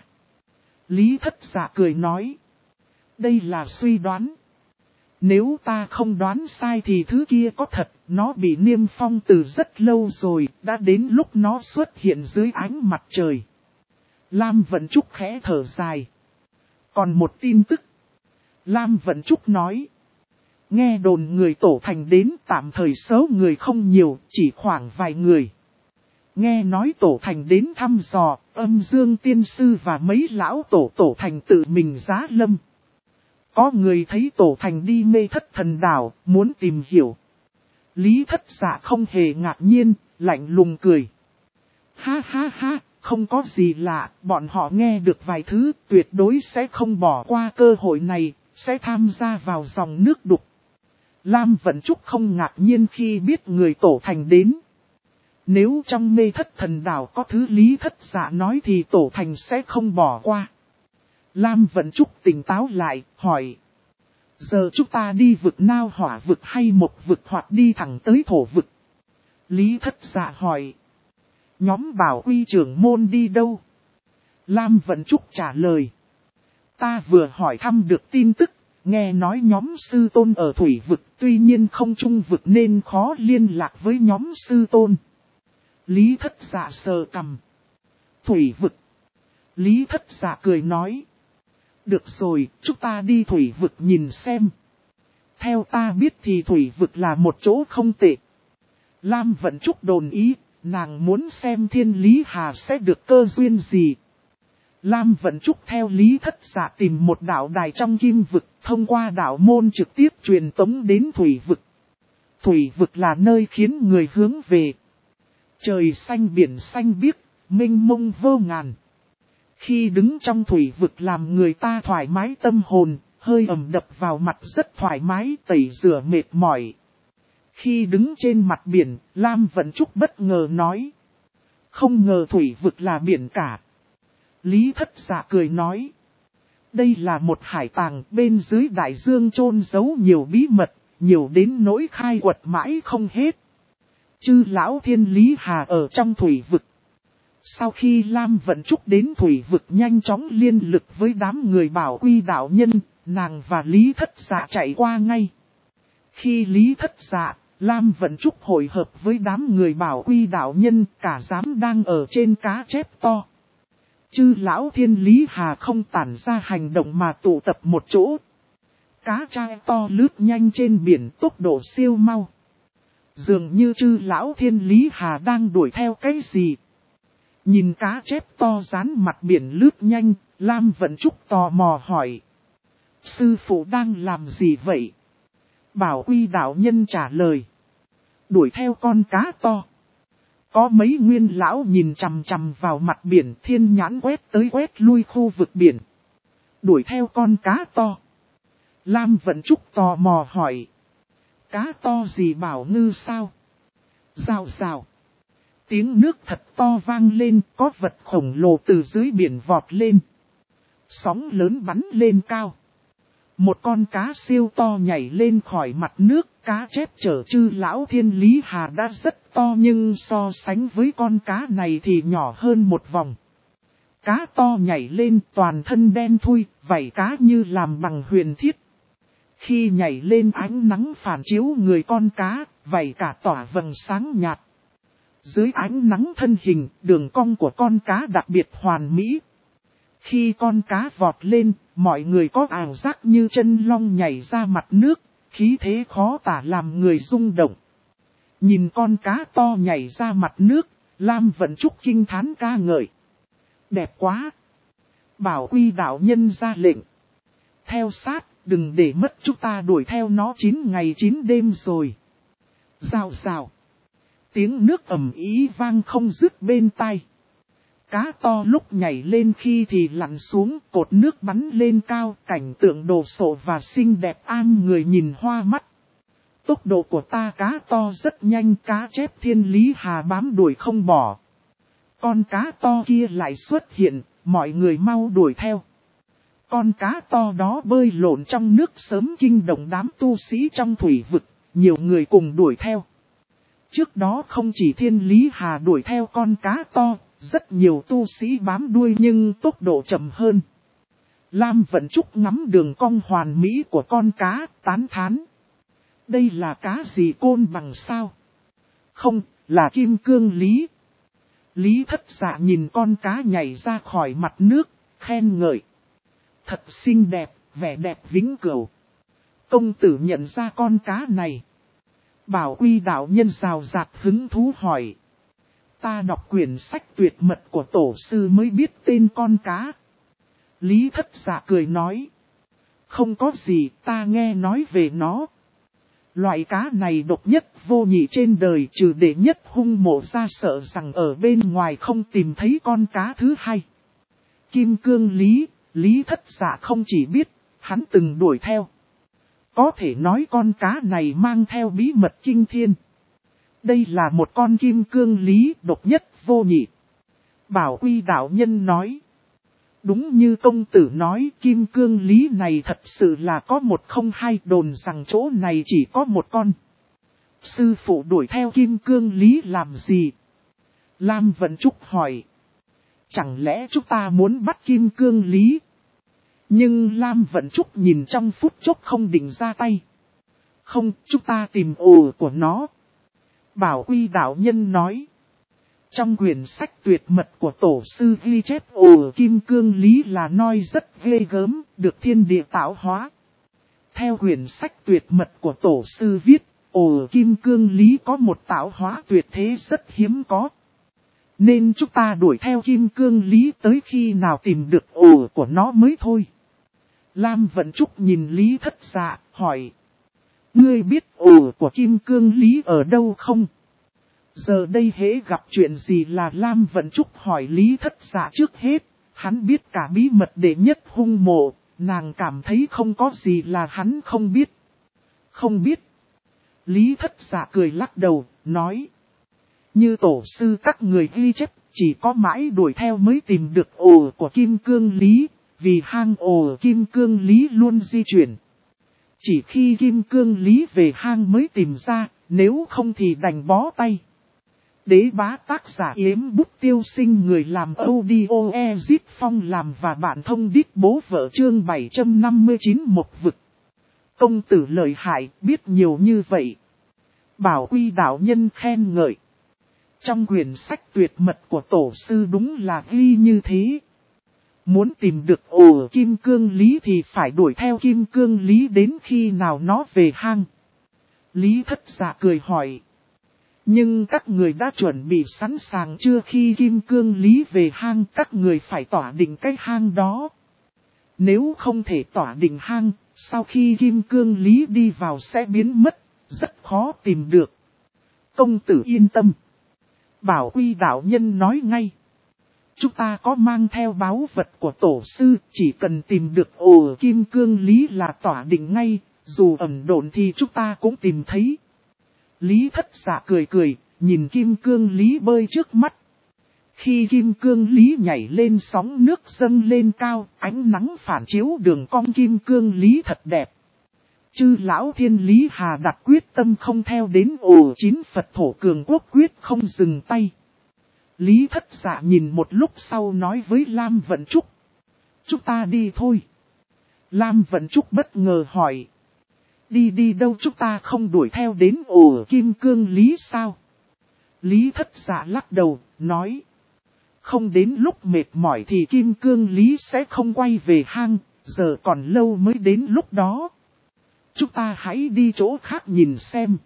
Lý Thất Dạ cười nói. Đây là suy đoán. Nếu ta không đoán sai thì thứ kia có thật, nó bị niêm phong từ rất lâu rồi, đã đến lúc nó xuất hiện dưới ánh mặt trời. Lam Vận Trúc khẽ thở dài. Còn một tin tức. Lam Vận Trúc nói. Nghe đồn người tổ thành đến, tạm thời số người không nhiều, chỉ khoảng vài người. Nghe nói tổ thành đến thăm dò, Âm Dương Tiên Sư và mấy lão tổ thành tự mình giá lâm. Có người thấy tổ thành đi Mê Thất Thần đảo, muốn tìm hiểu. Lý Thất Dạ không hề ngạc nhiên, lạnh lùng cười. Ha ha ha, không có gì lạ, bọn họ nghe được vài thứ, tuyệt đối sẽ không bỏ qua cơ hội này, sẽ tham gia vào dòng nước đục. Lam Vận Trúc không ngạc nhiên khi biết người tổ thành đến. Nếu trong Mê Thất Thần đảo có thứ Lý Thất Dạ nói thì tổ thành sẽ không bỏ qua. Lam Vận Trúc tỉnh táo lại, hỏi. Giờ chúng ta đi vực Nao Hỏa vực hay Mộc vực hoặc đi thẳng tới Thổ vực? Lý Thất Dạ hỏi. Nhóm Bảo Uy trưởng môn đi đâu? Lam Vận Trúc trả lời. Ta vừa hỏi thăm được tin tức, nghe nói nhóm sư tôn ở Thủy vực, tuy nhiên không chung vực nên khó liên lạc với nhóm sư tôn. Lý Thất Dạ sờ cằm. Thủy vực. Lý Thất Dạ cười nói. Được rồi, chúng ta đi Thủy vực nhìn xem. Theo ta biết thì Thủy vực là một chỗ không tệ. Lam Vận Trúc đồn ý, nàng muốn xem Thiên Lý Hà sẽ được cơ duyên gì. Lam Vận Trúc theo Lý Thất Dạ tìm một đạo đài trong Kim vực, thông qua đạo môn trực tiếp truyền tống đến Thủy vực. Thủy vực là nơi khiến người hướng về. Trời xanh biển xanh biếc, mênh mông vô ngàn. Khi đứng trong thủy vực làm người ta thoải mái tâm hồn, hơi ẩm đập vào mặt rất thoải mái, tẩy rửa mệt mỏi. Khi đứng trên mặt biển, Lam Vận Trúc bất ngờ nói. Không ngờ thủy vực là biển cả. Lý Thất Dạ cười nói. Đây là một hải tàng, bên dưới đại dương chôn giấu nhiều bí mật, nhiều đến nỗi khai quật mãi không hết. Chư lão Thiên Lý Hà ở trong thủy vực. Sau khi Lam Vận Trúc đến Thủy vực nhanh chóng liên lực với đám người Bảo Uy đạo nhân, nàng và Lý Thất Dạ chạy qua ngay. Khi Lý Thất Dạ, Lam Vận Trúc hội hợp với đám người Bảo Uy đạo nhân, cả đám đang ở trên cá chép to. Chư lão thiên Lý Hà không tản ra hành động mà tụ tập một chỗ. Cá trai to lướt nhanh trên biển tốc độ siêu mau. Dường như chư lão thiên Lý Hà đang đuổi theo cái gì. Nhìn cá chép to dán mặt biển lướt nhanh, Lam Vận Trúc tò mò hỏi. Sư phụ đang làm gì vậy? Bảo Quy đạo nhân trả lời. Đuổi theo con cá to. Có mấy nguyên lão nhìn chằm chằm vào mặt biển, thiên nhãn quét tới quét lui khu vực biển. Đuổi theo con cá to. Lam Vận Trúc tò mò hỏi. Cá to gì Bảo Ngư sao? Rào rào. Tiếng nước thật to vang lên, có vật khổng lồ từ dưới biển vọt lên. Sóng lớn bắn lên cao. Một con cá siêu to nhảy lên khỏi mặt nước, cá chép chở chư lão thiên Lý Hà đã rất to nhưng so sánh với con cá này thì nhỏ hơn một vòng. Cá to nhảy lên toàn thân đen thui, vảy cá như làm bằng huyền thiết. Khi nhảy lên ánh nắng phản chiếu người con cá, vảy cả tỏa vầng sáng nhạt. Dưới ánh nắng thân hình, đường cong của con cá đặc biệt hoàn mỹ. Khi con cá vọt lên, mọi người có ảo giác như chân long nhảy ra mặt nước, khí thế khó tả làm người rung động. Nhìn con cá to nhảy ra mặt nước, Lam Vận Trúc kinh thán ca ngợi. Đẹp quá! Bảo Quy đạo nhân ra lệnh. Theo sát, đừng để mất chúng ta đuổi theo nó 9 ngày 9 đêm rồi. Rào rào. Tiếng nước ầm ĩ vang không dứt bên tai. Cá to lúc nhảy lên khi thì lặn xuống, cột nước bắn lên cao, cảnh tượng đồ sộ và xinh đẹp an người nhìn hoa mắt. Tốc độ của ta cá to rất nhanh, cá chép thiên Lý Hà bám đuổi không bỏ. Con cá to kia lại xuất hiện, mọi người mau đuổi theo. Con cá to đó bơi lộn trong nước sớm kinh động đám tu sĩ trong thủy vực, nhiều người cùng đuổi theo. Trước đó không chỉ thiên Lý Hà đuổi theo con cá to, rất nhiều tu sĩ bám đuôi nhưng tốc độ chậm hơn. Lam Vận Trúc ngắm đường cong hoàn mỹ của con cá, tán thán. Đây là cá gì côn bằng sao? Không, là kim cương lý. Lý Thất Dạ nhìn con cá nhảy ra khỏi mặt nước, khen ngợi. Thật xinh đẹp, vẻ đẹp vĩnh cửu. Công tử nhận ra con cá này. Bảo Quy đạo nhân rào rạt hứng thú hỏi. Ta đọc quyển sách tuyệt mật của tổ sư mới biết tên con cá. Lý Thất Dạ cười nói. Không có gì, ta nghe nói về nó. Loại cá này độc nhất vô nhị trên đời, trừ đệ nhất hung mộ ra sợ rằng ở bên ngoài không tìm thấy con cá thứ hai. Kim cương lý, Lý Thất Dạ không chỉ biết, hắn từng đuổi theo. Có thể nói con cá này mang theo bí mật kinh thiên. Đây là một con kim cương lý độc nhất vô nhị. Bảo Quy đạo nhân nói. Đúng như công tử nói, kim cương lý này thật sự là có một không hai, đồn rằng chỗ này chỉ có một con. Sư phụ đuổi theo kim cương lý làm gì? Lam Vận Trúc hỏi. Chẳng lẽ chúng ta muốn bắt kim cương lý? Nhưng Lam Vận Trúc nhìn trong phút chốc không định ra tay. Không, chúng ta tìm ổ của nó. Bảo Quy đạo nhân nói. Trong quyển sách tuyệt mật của tổ sư ghi chép ổ kim cương lý là noi rất ghê gớm, được thiên địa tạo hóa. Theo quyển sách tuyệt mật của tổ sư viết, ổ kim cương lý có một tạo hóa tuyệt thế rất hiếm có. Nên chúng ta đuổi theo kim cương lý tới khi nào tìm được ổ của nó mới thôi. Lam Vận Trúc nhìn Lý Thất Dạ, hỏi. Ngươi biết ổ của kim cương lý ở đâu không? Giờ đây hễ gặp chuyện gì là Lam Vận Trúc hỏi Lý Thất Dạ trước hết. Hắn biết cả bí mật đệ nhất hung mộ, nàng cảm thấy không có gì là hắn không biết. Không biết. Lý Thất Dạ cười lắc đầu, nói. Như tổ sư các người ghi chép, chỉ có mãi đuổi theo mới tìm được ổ của kim cương lý, vì hang ổ kim cương lý luôn di chuyển. Chỉ khi kim cương lý về hang mới tìm ra, nếu không thì đành bó tay. Đế bá tác giả Yếm Bút Tiêu Sinh, người làm audio Ezip Phong làm và bạn thông đít bố vợ chương 759 một vực. Công tử lợi hại, biết nhiều như vậy. Bảo Quy đạo nhân khen ngợi. Trong quyển sách tuyệt mật của tổ sư đúng là ghi như thế. Muốn tìm được ổ kim cương lý thì phải đuổi theo kim cương lý đến khi nào nó về hang. Lý Thất Dạ cười hỏi. Nhưng các người đã chuẩn bị sẵn sàng chưa khi kim cương lý về hang, các người phải tỏa định cái hang đó. Nếu không thể tỏa định hang, sau khi kim cương lý đi vào sẽ biến mất, rất khó tìm được. Công tử yên tâm. Bảo Quy đạo nhân nói ngay. Chúng ta có mang theo báu vật của tổ sư, chỉ cần tìm được ổ kim cương lý là tỏa định ngay, dù ẩn độn thì chúng ta cũng tìm thấy. Lý Thất Dạ cười cười, nhìn kim cương lý bơi trước mắt. Khi kim cương lý nhảy lên sóng nước dâng lên cao, ánh nắng phản chiếu đường cong kim cương lý thật đẹp. Chư lão Thiên Lý Hà đặt quyết tâm không theo đến ổ 9 Phật thổ cường quốc quyết không dừng tay. Lý Thất Dạ nhìn một lúc sau nói với Lam Vận Trúc. Chúng ta đi thôi. Lam Vận Trúc bất ngờ hỏi. Đi đâu chúng ta không đuổi theo đến ổ kim cương lý sao? Lý Thất Dạ lắc đầu, nói. Không đến lúc mệt mỏi thì kim cương lý sẽ không quay về hang, giờ còn lâu mới đến lúc đó. Chúng ta hãy đi chỗ khác nhìn xem.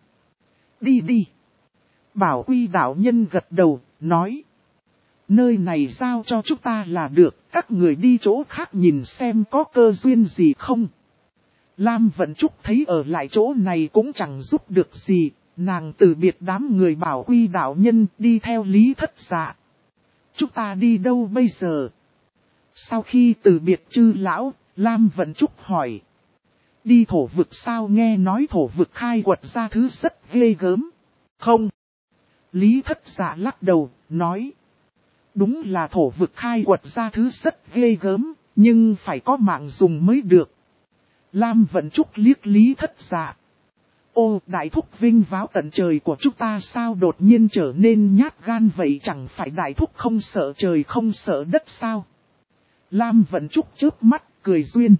Đi. Bảo Quy đạo nhân gật đầu, nói. Nơi này giao cho chúng ta là được, các người đi chỗ khác nhìn xem có cơ duyên gì không. Lam Vận Trúc thấy ở lại chỗ này cũng chẳng giúp được gì, nàng từ biệt đám người Bảo Quy đạo nhân đi theo Lý Thất Dạ. Chúng ta đi đâu bây giờ? Sau khi từ biệt chư lão, Lam Vận Trúc hỏi. Đi thổ vực sao, nghe nói thổ vực khai quật ra thứ rất ghê gớm. Không. Lý Thất Dạ lắc đầu, nói. Đúng là thổ vực khai quật ra thứ rất ghê gớm, nhưng phải có mạng dùng mới được. Lam Vận Trúc liếc Lý Thất Dạ. Ô, đại thúc vinh váo tận trời của chúng ta sao đột nhiên trở nên nhát gan vậy, chẳng phải đại thúc không sợ trời không sợ đất sao? Lam Vận Trúc chớp mắt, cười duyên.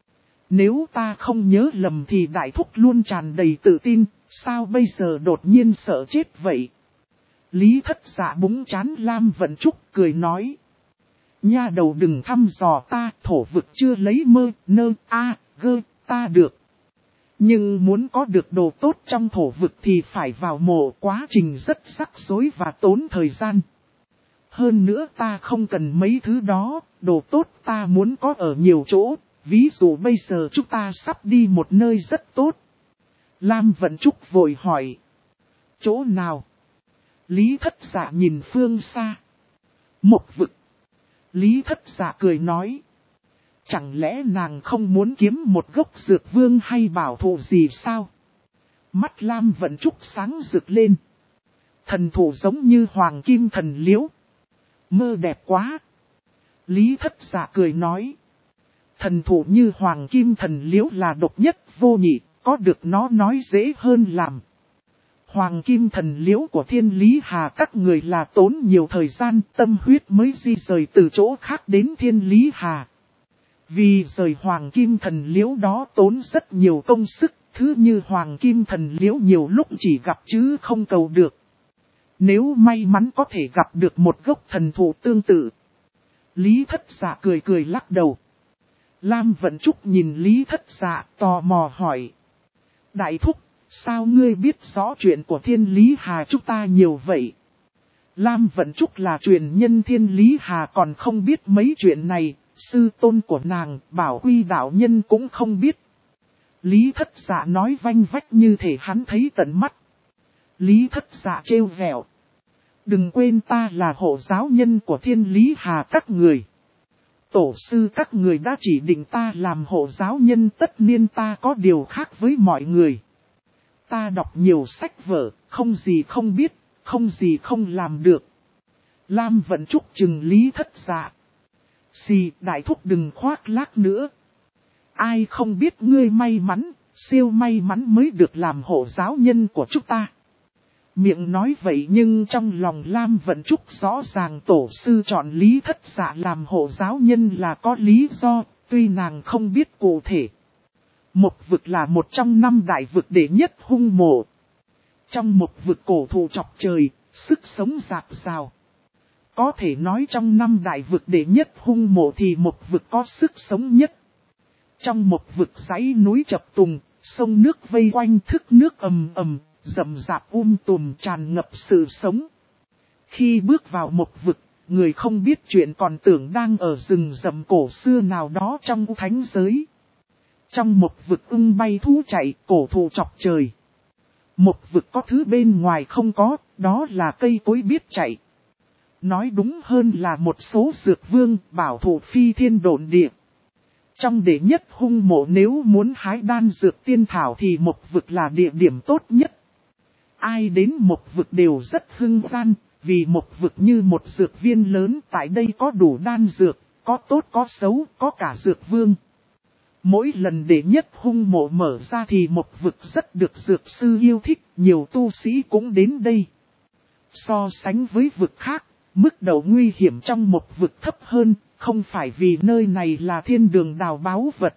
Nếu ta không nhớ lầm thì đại thúc luôn tràn đầy tự tin, sao bây giờ đột nhiên sợ chết vậy? Lý Thất Dạ búng chán Lam Vận Trúc cười nói. Nha đầu đừng thăm dò ta, thổ vực chưa lấy mơ, nơ, gơ, ta được. Nhưng muốn có được đồ tốt trong thổ vực thì phải vào mộ, quá trình rất rắc rối và tốn thời gian. Hơn nữa ta không cần mấy thứ đó, đồ tốt ta muốn có ở nhiều chỗ, ví dụ bây giờ chúng ta sắp đi một nơi rất tốt. Lam Vận Trúc vội hỏi. Chỗ nào? Lý Thất Dạ nhìn phương xa. Một vực. Lý Thất Dạ cười nói. Chẳng lẽ nàng không muốn kiếm một gốc dược vương hay bảo thụ gì sao? Mắt Lam Vận Trúc sáng rực lên. Thần thụ giống như hoàng kim thần liễu. Mơ đẹp quá. Lý Thất Dạ cười nói. Thần thụ như hoàng kim thần liễu là độc nhất vô nhị, có được nó nói dễ hơn làm. Hoàng kim thần liễu của Thiên Lý Hà các người là tốn nhiều thời gian tâm huyết mới di rời từ chỗ khác đến Thiên Lý Hà. Vì rời hoàng kim thần liễu đó tốn rất nhiều công sức, thứ như hoàng kim thần liễu nhiều lúc chỉ gặp chứ không cầu được. Nếu may mắn có thể gặp được một gốc thần thụ tương tự. Lý Thất Dạ cười cười lắc đầu. Lam Vận Trúc nhìn Lý Thất Dạ tò mò hỏi. Đại thúc, sao ngươi biết rõ chuyện của Thiên Lý Hà chúng ta nhiều vậy? Lam Vận Trúc là truyền nhân Thiên Lý Hà còn không biết mấy chuyện này, sư tôn của nàng, Bảo Quy đạo nhân cũng không biết. Lý Thất Dạ nói vanh vách như thể hắn thấy tận mắt. Lý Thất Dạ trêu vẹo. Đừng quên ta là hộ giáo nhân của Thiên Lý Hà các người. Tổ sư các người đã chỉ định ta làm hộ giáo nhân, tất nhiên ta có điều khác với mọi người. Ta đọc nhiều sách vở, không gì không biết, không gì không làm được. Lam Vận Trúc chừng Lý Thất Dạ. Xì, đại thúc đừng khoác lác nữa. Ai không biết ngươi may mắn, siêu may mắn mới được làm hộ giáo nhân của chúng ta. Miệng nói vậy nhưng trong lòng Lam Vận Trúc rõ ràng tổ sư chọn Lý Thất Dạ làm hộ giáo nhân là có lý do, tuy nàng không biết cụ thể. Một vực là một trong 5 đại vực đệ nhất hung mộ. Trong một vực cổ thụ chọc trời, sức sống rạc rào. Có thể nói trong 5 đại vực đệ nhất hung mộ thì một vực có sức sống nhất. Trong một vực dãy núi chập tùng, sông nước vây quanh thức nước ầm ầm, rậm rạp tùm tràn ngập sự sống. Khi bước vào một vực, người không biết chuyện còn tưởng đang ở rừng rậm cổ xưa nào đó trong thánh giới. Trong một vực ưng bay thú chạy, cổ thụ chọc trời. Một vực có thứ bên ngoài không có, đó là cây cối biết chạy. Nói đúng hơn là một số dược vương, bảo thủ phi thiên độn địa. Trong đệ nhất hung mộ nếu muốn hái đan dược tiên thảo thì một vực là địa điểm tốt nhất. Ai đến một vực đều rất hưng gian, vì một vực như một dược viên lớn, tại đây có đủ đan dược, có tốt có xấu, có cả dược vương. Mỗi lần đệ nhất hung mộ mở ra thì một vực rất được dược sư yêu thích, nhiều tu sĩ cũng đến đây. So sánh với vực khác, mức độ nguy hiểm trong một vực thấp hơn, không phải vì nơi này là thiên đường đào báu vật.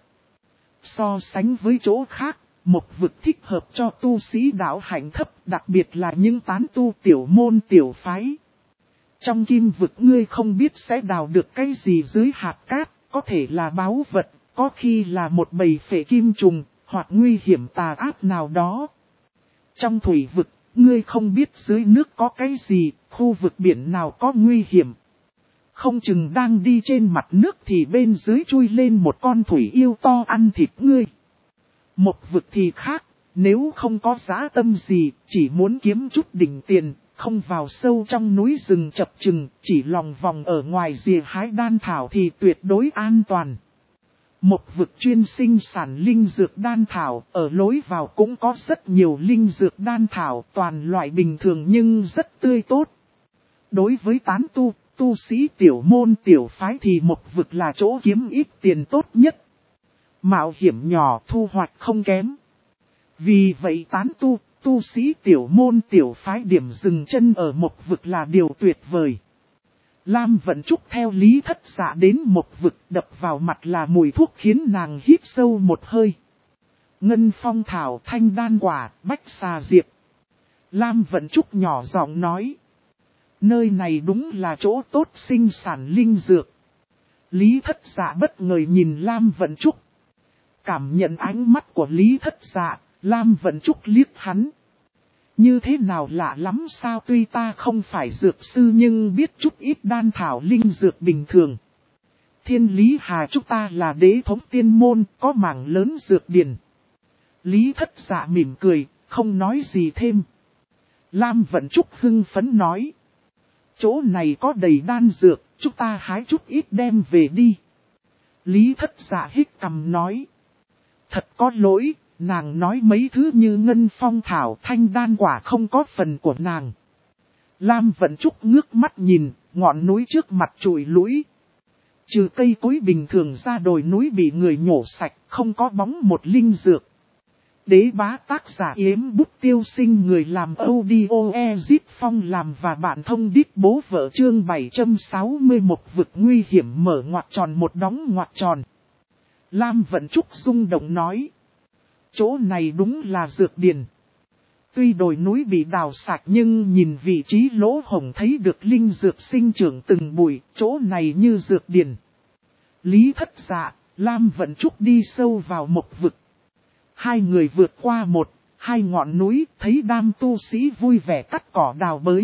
So sánh với chỗ khác, một vực thích hợp cho tu sĩ đạo hạnh thấp, đặc biệt là những tán tu tiểu môn tiểu phái. Trong kim vực ngươi không biết sẽ đào được cái gì dưới hạt cát, có thể là báu vật, có khi là một bầy phệ kim trùng, hoặc nguy hiểm tà ác nào đó. Trong thủy vực, ngươi không biết dưới nước có cái gì, khu vực biển nào có nguy hiểm. Không chừng đang đi trên mặt nước thì bên dưới chui lên một con thủy yêu to ăn thịt ngươi. Một vực thì khác, nếu không có dã tâm gì, chỉ muốn kiếm chút đỉnh tiền, không vào sâu trong núi rừng chập chừng, chỉ lòng vòng ở ngoài rìa hái đan thảo thì tuyệt đối an toàn. Một vực chuyên sinh sản linh dược đan thảo, ở lối vào cũng có rất nhiều linh dược đan thảo, toàn loại bình thường nhưng rất tươi tốt. Đối với tán tu sĩ tiểu môn tiểu phái thì một vực là chỗ kiếm ít tiền tốt nhất. Mạo hiểm nhỏ thu hoạch không kém. Vì vậy tán tu sĩ tiểu môn tiểu phái điểm dừng chân ở một vực là điều tuyệt vời. Lam Vận Trúc theo Lý Thất Dạ đến một vực, đập vào mặt là mùi thuốc khiến nàng hít sâu một hơi. Ngân phong thảo, thanh đan quả, bách xà diệp. Lam Vận Trúc nhỏ giọng nói. Nơi này đúng là chỗ tốt sinh sản linh dược. Lý Thất Dạ bất ngờ nhìn Lam Vận Trúc. Cảm nhận ánh mắt của Lý Thất Dạ, Lam Vận Trúc liếc hắn. Như thế nào lạ lắm sao, tuy ta không phải dược sư nhưng biết chút ít đan thảo linh dược bình thường. Thiên Lý Hà Trúc ta là đế thống tiên môn, có mảng lớn dược điển. Lý Thất Dạ mỉm cười, không nói gì thêm. Lam Vận Trúc hưng phấn nói. Chỗ này có đầy đan dược, chúng ta hái chút ít đem về đi. Lý Thất Dạ hít cằm nói. Thật có lỗi, nàng nói mấy thứ như ngân phong thảo thanh đan quả không có phần của nàng. Lam Vận Trúc ngước mắt nhìn, ngọn núi trước mặt trụi lũi. Trừ cây cối bình thường ra đồi núi bị người nhổ sạch, không có bóng một linh dược. Đế bá tác giả Yếm Bút Tiêu Sinh, người làm audio Ezip Phong làm và bạn thông đít bố vợ, chương 761 vực nguy hiểm mở ngoặc tròn một đóng ngoặc tròn. Lam Vận Trúc rung động nói. Chỗ này đúng là dược điển. Tuy đồi núi bị đào sạch nhưng nhìn vị trí lỗ hổng thấy được linh dược sinh trưởng từng bụi, chỗ này như dược điển. Lý Thất Dạ, Lam Vận Trúc đi sâu vào một vực. Hai người vượt qua hai ngọn núi, thấy đám tu sĩ vui vẻ cắt cỏ đào bới.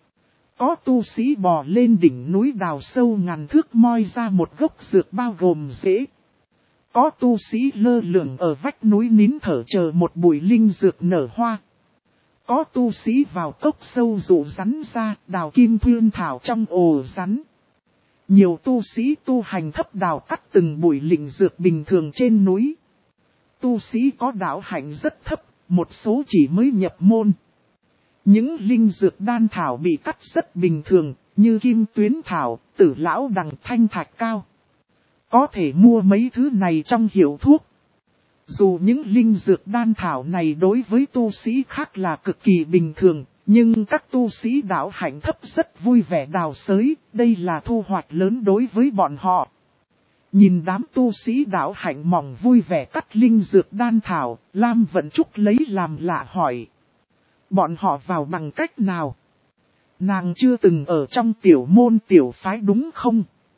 Có tu sĩ bò lên đỉnh núi đào sâu ngàn thước moi ra một gốc dược bao gồm rễ. Có tu sĩ lơ lửng ở vách núi nín thở chờ một bụi linh dược nở hoa. Có tu sĩ vào cốc sâu dụ rắn ra, đào kim thuyên thảo trong ổ rắn. Nhiều tu sĩ tu hành thấp đào cắt từng bụi linh dược bình thường trên núi. Tu sĩ có đạo hạnh rất thấp, một số chỉ mới nhập môn. Những linh dược đan thảo bị cắt rất bình thường, như kim tuyến thảo, tử lão đằng, thanh thạch cao. Có thể mua mấy thứ này trong hiệu thuốc. Dù những linh dược đan thảo này đối với tu sĩ khác là cực kỳ bình thường, nhưng các tu sĩ đạo hạnh thấp rất vui vẻ đào xới, đây là thu hoạch lớn đối với bọn họ. Nhìn đám tu sĩ đạo hạnh mỏng vui vẻ cắt linh dược đan thảo, Lam Vận Trúc lấy làm lạ hỏi. Bọn họ vào bằng cách nào? Nàng chưa từng ở trong tiểu môn tiểu phái đúng không?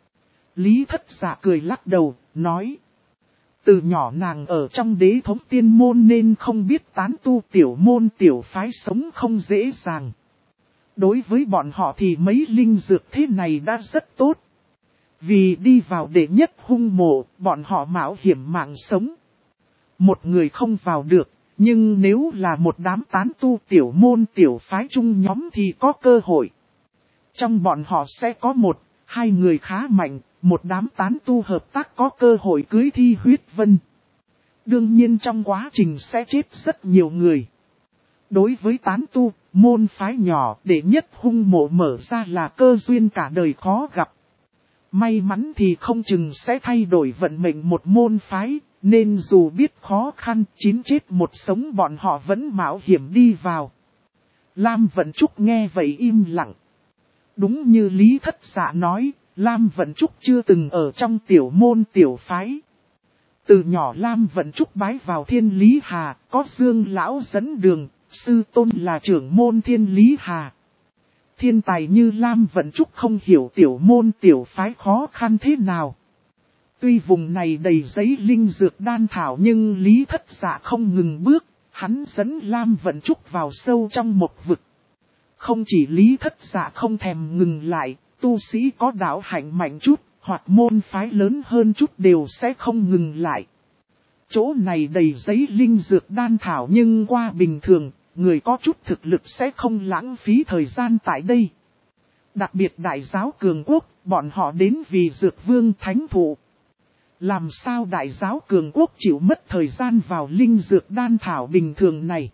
Lý Thất Dạ cười lắc đầu, nói. Từ nhỏ nàng ở trong đế thống tiên môn nên không biết tán tu tiểu môn tiểu phái sống không dễ dàng. Đối với bọn họ thì mấy linh dược thế này đã rất tốt. Vì đi vào đệ nhất hung mộ, bọn họ mạo hiểm mạng sống. Một người không vào được, nhưng nếu là một đám tán tu tiểu môn tiểu phái chung nhóm thì có cơ hội. Trong bọn họ sẽ có một, hai người khá mạnh, một đám tán tu hợp tác có cơ hội cưới Thi Huyết Vân. Đương nhiên trong quá trình sẽ chết rất nhiều người. Đối với tán tu, môn phái nhỏ đệ nhất hung mộ mở ra là cơ duyên cả đời khó gặp. May mắn thì không chừng sẽ thay đổi vận mệnh một môn phái, nên dù biết khó khăn, chín chết một sống bọn họ vẫn mạo hiểm đi vào. Lam Vận Trúc nghe vậy im lặng. Đúng như Lý Thất Dạ nói, Lam Vận Trúc chưa từng ở trong tiểu môn tiểu phái. Từ nhỏ Lam Vận Trúc bái vào Thiên Lý Hà, có Dương Lão dẫn đường, sư tôn là trưởng môn Thiên Lý Hà. Thiên tài như Lam Vận Trúc không hiểu tiểu môn tiểu phái khó khăn thế nào. Tuy vùng này đầy giấy linh dược đan thảo nhưng Lý Thất Dạ không ngừng bước, hắn dẫn Lam Vận Trúc vào sâu trong một vực. Không chỉ Lý Thất Dạ không thèm ngừng lại, tu sĩ có đạo hạnh mạnh chút, hoặc môn phái lớn hơn chút đều sẽ không ngừng lại. Chỗ này đầy giấy linh dược đan thảo nhưng qua bình thường, người có chút thực lực sẽ không lãng phí thời gian tại đây. Đặc biệt đại giáo cường quốc, bọn họ đến vì dược vương thánh thụ. Làm sao đại giáo cường quốc chịu mất thời gian vào linh dược đan thảo bình thường này?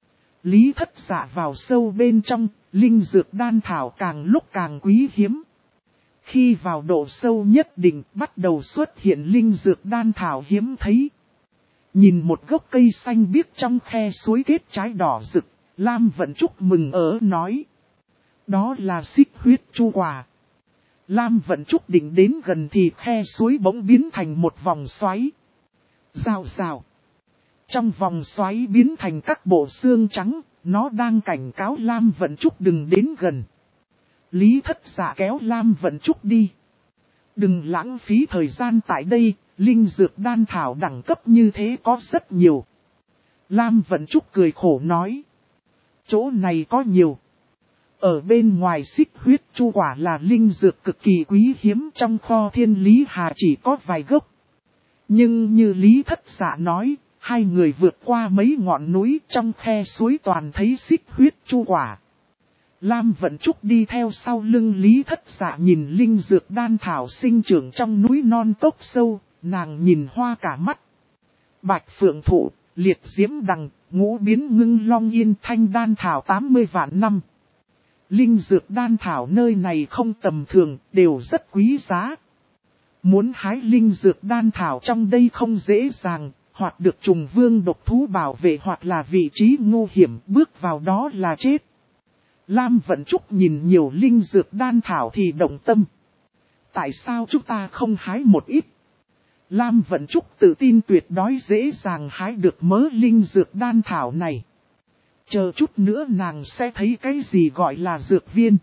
Lý Thất Dạ vào sâu bên trong, linh dược đan thảo càng lúc càng quý hiếm. Khi vào độ sâu nhất định bắt đầu xuất hiện linh dược đan thảo hiếm thấy. Nhìn một gốc cây xanh biếc trong khe suối kết trái đỏ rực, Lam Vận Trúc mừng nói. Đó là xích huyết chu quả. Lam Vận Trúc định đến gần thì khe suối bỗng biến thành một vòng xoáy. Rào rào. Trong vòng xoáy biến thành các bộ xương trắng, nó đang cảnh cáo Lam Vận Trúc đừng đến gần. Lý Thất Dạ kéo Lam Vận Trúc đi. Đừng lãng phí thời gian tại đây, linh dược đan thảo đẳng cấp như thế có rất nhiều. Lam Vận Trúc cười khổ nói. Chỗ này có nhiều. Ở bên ngoài xích huyết chu quả là linh dược cực kỳ quý hiếm trong kho Thiên Lý Hà chỉ có vài gốc. Nhưng như Lý Thất Dạ nói, hai người vượt qua mấy ngọn núi trong khe suối toàn thấy xích huyết chu quả. Lam Vận Trúc đi theo sau lưng Lý Thất Dạ nhìn linh dược đan thảo sinh trưởng trong núi non tốc sâu, nàng nhìn hoa cả mắt. Bạch phượng thụ, liệt diễm đằng, ngũ biến ngưng long yên thanh đan thảo 80 vạn năm. Linh dược đan thảo nơi này không tầm thường, đều rất quý giá. Muốn hái linh dược đan thảo trong đây không dễ dàng, hoặc được trùng vương độc thú bảo vệ hoặc là vị trí nguy hiểm, bước vào đó là chết. Lam Vận Trúc nhìn nhiều linh dược đan thảo thì động tâm. Tại sao chúng ta không hái một ít? Lam Vận Trúc tự tin tuyệt đối dễ dàng hái được mớ linh dược đan thảo này. Chờ chút nữa nàng sẽ thấy cái gì gọi là dược viên.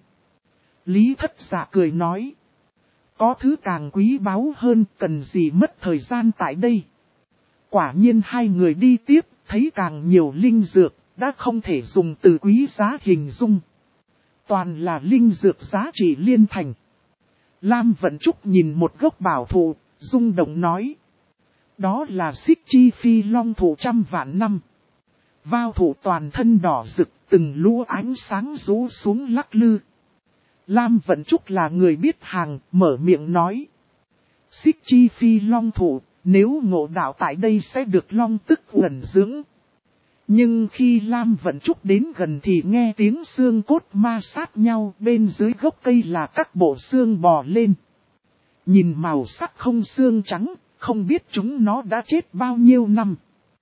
Lý Thất Dạ cười nói. Có thứ càng quý báu hơn, cần gì mất thời gian tại đây. Quả nhiên hai người đi tiếp, thấy càng nhiều linh dược, đã không thể dùng từ quý giá hình dung. Toàn là linh dược giá trị liên thành. Lam Vận Trúc nhìn một gốc bảo thụ, rung động nói. Đó là xích chi phi long thụ 100 vạn năm. Vao thụ toàn thân đỏ rực, từng lũ ánh sáng rú xuống lắc lư. Lam Vận Trúc là người biết hàng, mở miệng nói. Xích chi phi long thụ, nếu ngộ đạo tại đây sẽ được long tức uẩn dưỡng. Nhưng khi Lam Vận Trúc đến gần thì nghe tiếng xương cốt ma sát nhau, bên dưới gốc cây là các bộ xương bò lên. Nhìn màu sắc không xương trắng, không biết chúng nó đã chết bao nhiêu năm.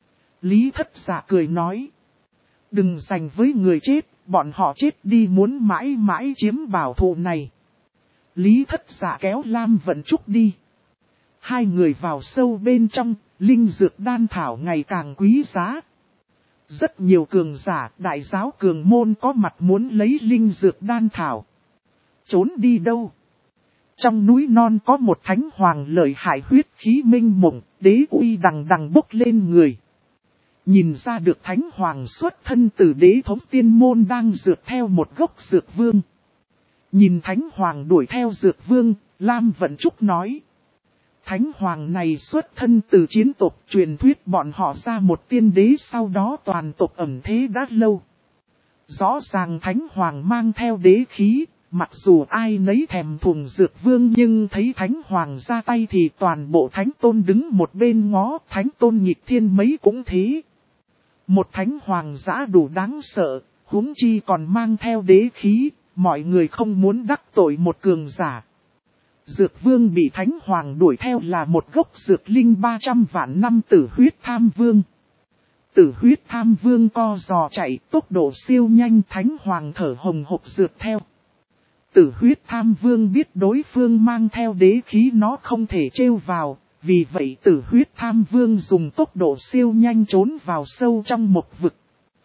Lý Thất Dạ cười nói. Đừng giành với người chết, bọn họ chết đi muốn mãi mãi chiếm bảo thụ này. Lý Thất Dạ kéo Lam Vận Trúc đi. Hai người vào sâu bên trong, linh dược đan thảo ngày càng quý giá. Rất nhiều cường giả, đại giáo cường môn có mặt muốn lấy linh dược đan thảo. Trốn đi đâu? Trong núi non có một thánh hoàng lợi hại huyết khí minh mộng, đế uy đằng đằng bốc lên người. Nhìn ra được thánh hoàng xuất thân từ đế thống tiên môn đang dược theo một gốc dược vương. Nhìn thánh hoàng đuổi theo dược vương, Lam Vận Trúc nói. Thánh hoàng này xuất thân từ chiến tộc, truyền thuyết bọn họ ra một tiên đế, sau đó toàn tộc ẩn thế đã lâu. Rõ ràng thánh hoàng mang theo đế khí, mặc dù ai nấy thèm thuồng dược vương, nhưng thấy thánh hoàng ra tay thì toàn bộ thánh tôn đứng một bên ngó, thánh tôn nghịch thiên mấy cũng thế. Một thánh hoàng dã đủ đáng sợ, huống chi còn mang theo đế khí, mọi người không muốn đắc tội một cường giả. Dược vương bị thánh hoàng đuổi theo là một gốc dược linh 300 vạn năm tử huyết tham vương. Tử huyết tham vương co giò chạy, tốc độ siêu nhanh, thánh hoàng thở hồng hộc dược theo. Tử huyết tham vương biết đối phương mang theo đế khí nó không thể trêu vào, vì vậy tử huyết tham vương dùng tốc độ siêu nhanh trốn vào sâu trong một vực.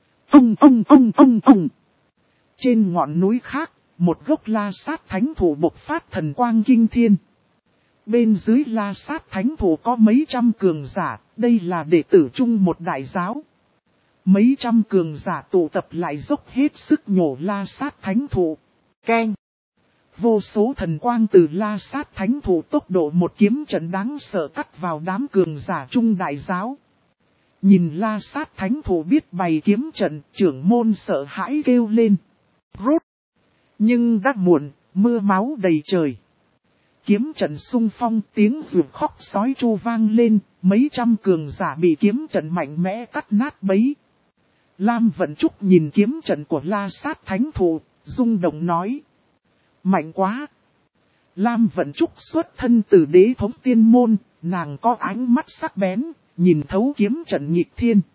Ông. Trên ngọn núi khác, một gốc la sát thánh thụ bộc phát thần quang kinh thiên. Bên dưới la sát thánh thụ có mấy trăm cường giả, đây là đệ tử chung một đại giáo. Mấy trăm cường giả tụ tập lại dốc hết sức nhổ la sát thánh thụ. Keng! Vô số thần quang từ la sát thánh thụ tốc độ một kiếm trận đáng sợ cắt vào đám cường giả chung đại giáo. Nhìn la sát thánh thụ biết bày kiếm trận, trưởng môn sợ hãi kêu lên. Rút! Nhưng đã muộn, mưa máu đầy trời. Kiếm trận xung phong, tiếng ruột khóc sói chu vang lên, mấy trăm cường giả bị kiếm trận mạnh mẽ cắt nát bấy. Lam Vận Trúc nhìn kiếm trận của la sát thánh thụ, rung động nói. Mạnh quá! Lam Vận Trúc xuất thân từ đế thống tiên môn, nàng có ánh mắt sắc bén, nhìn thấu kiếm trận nghịch thiên.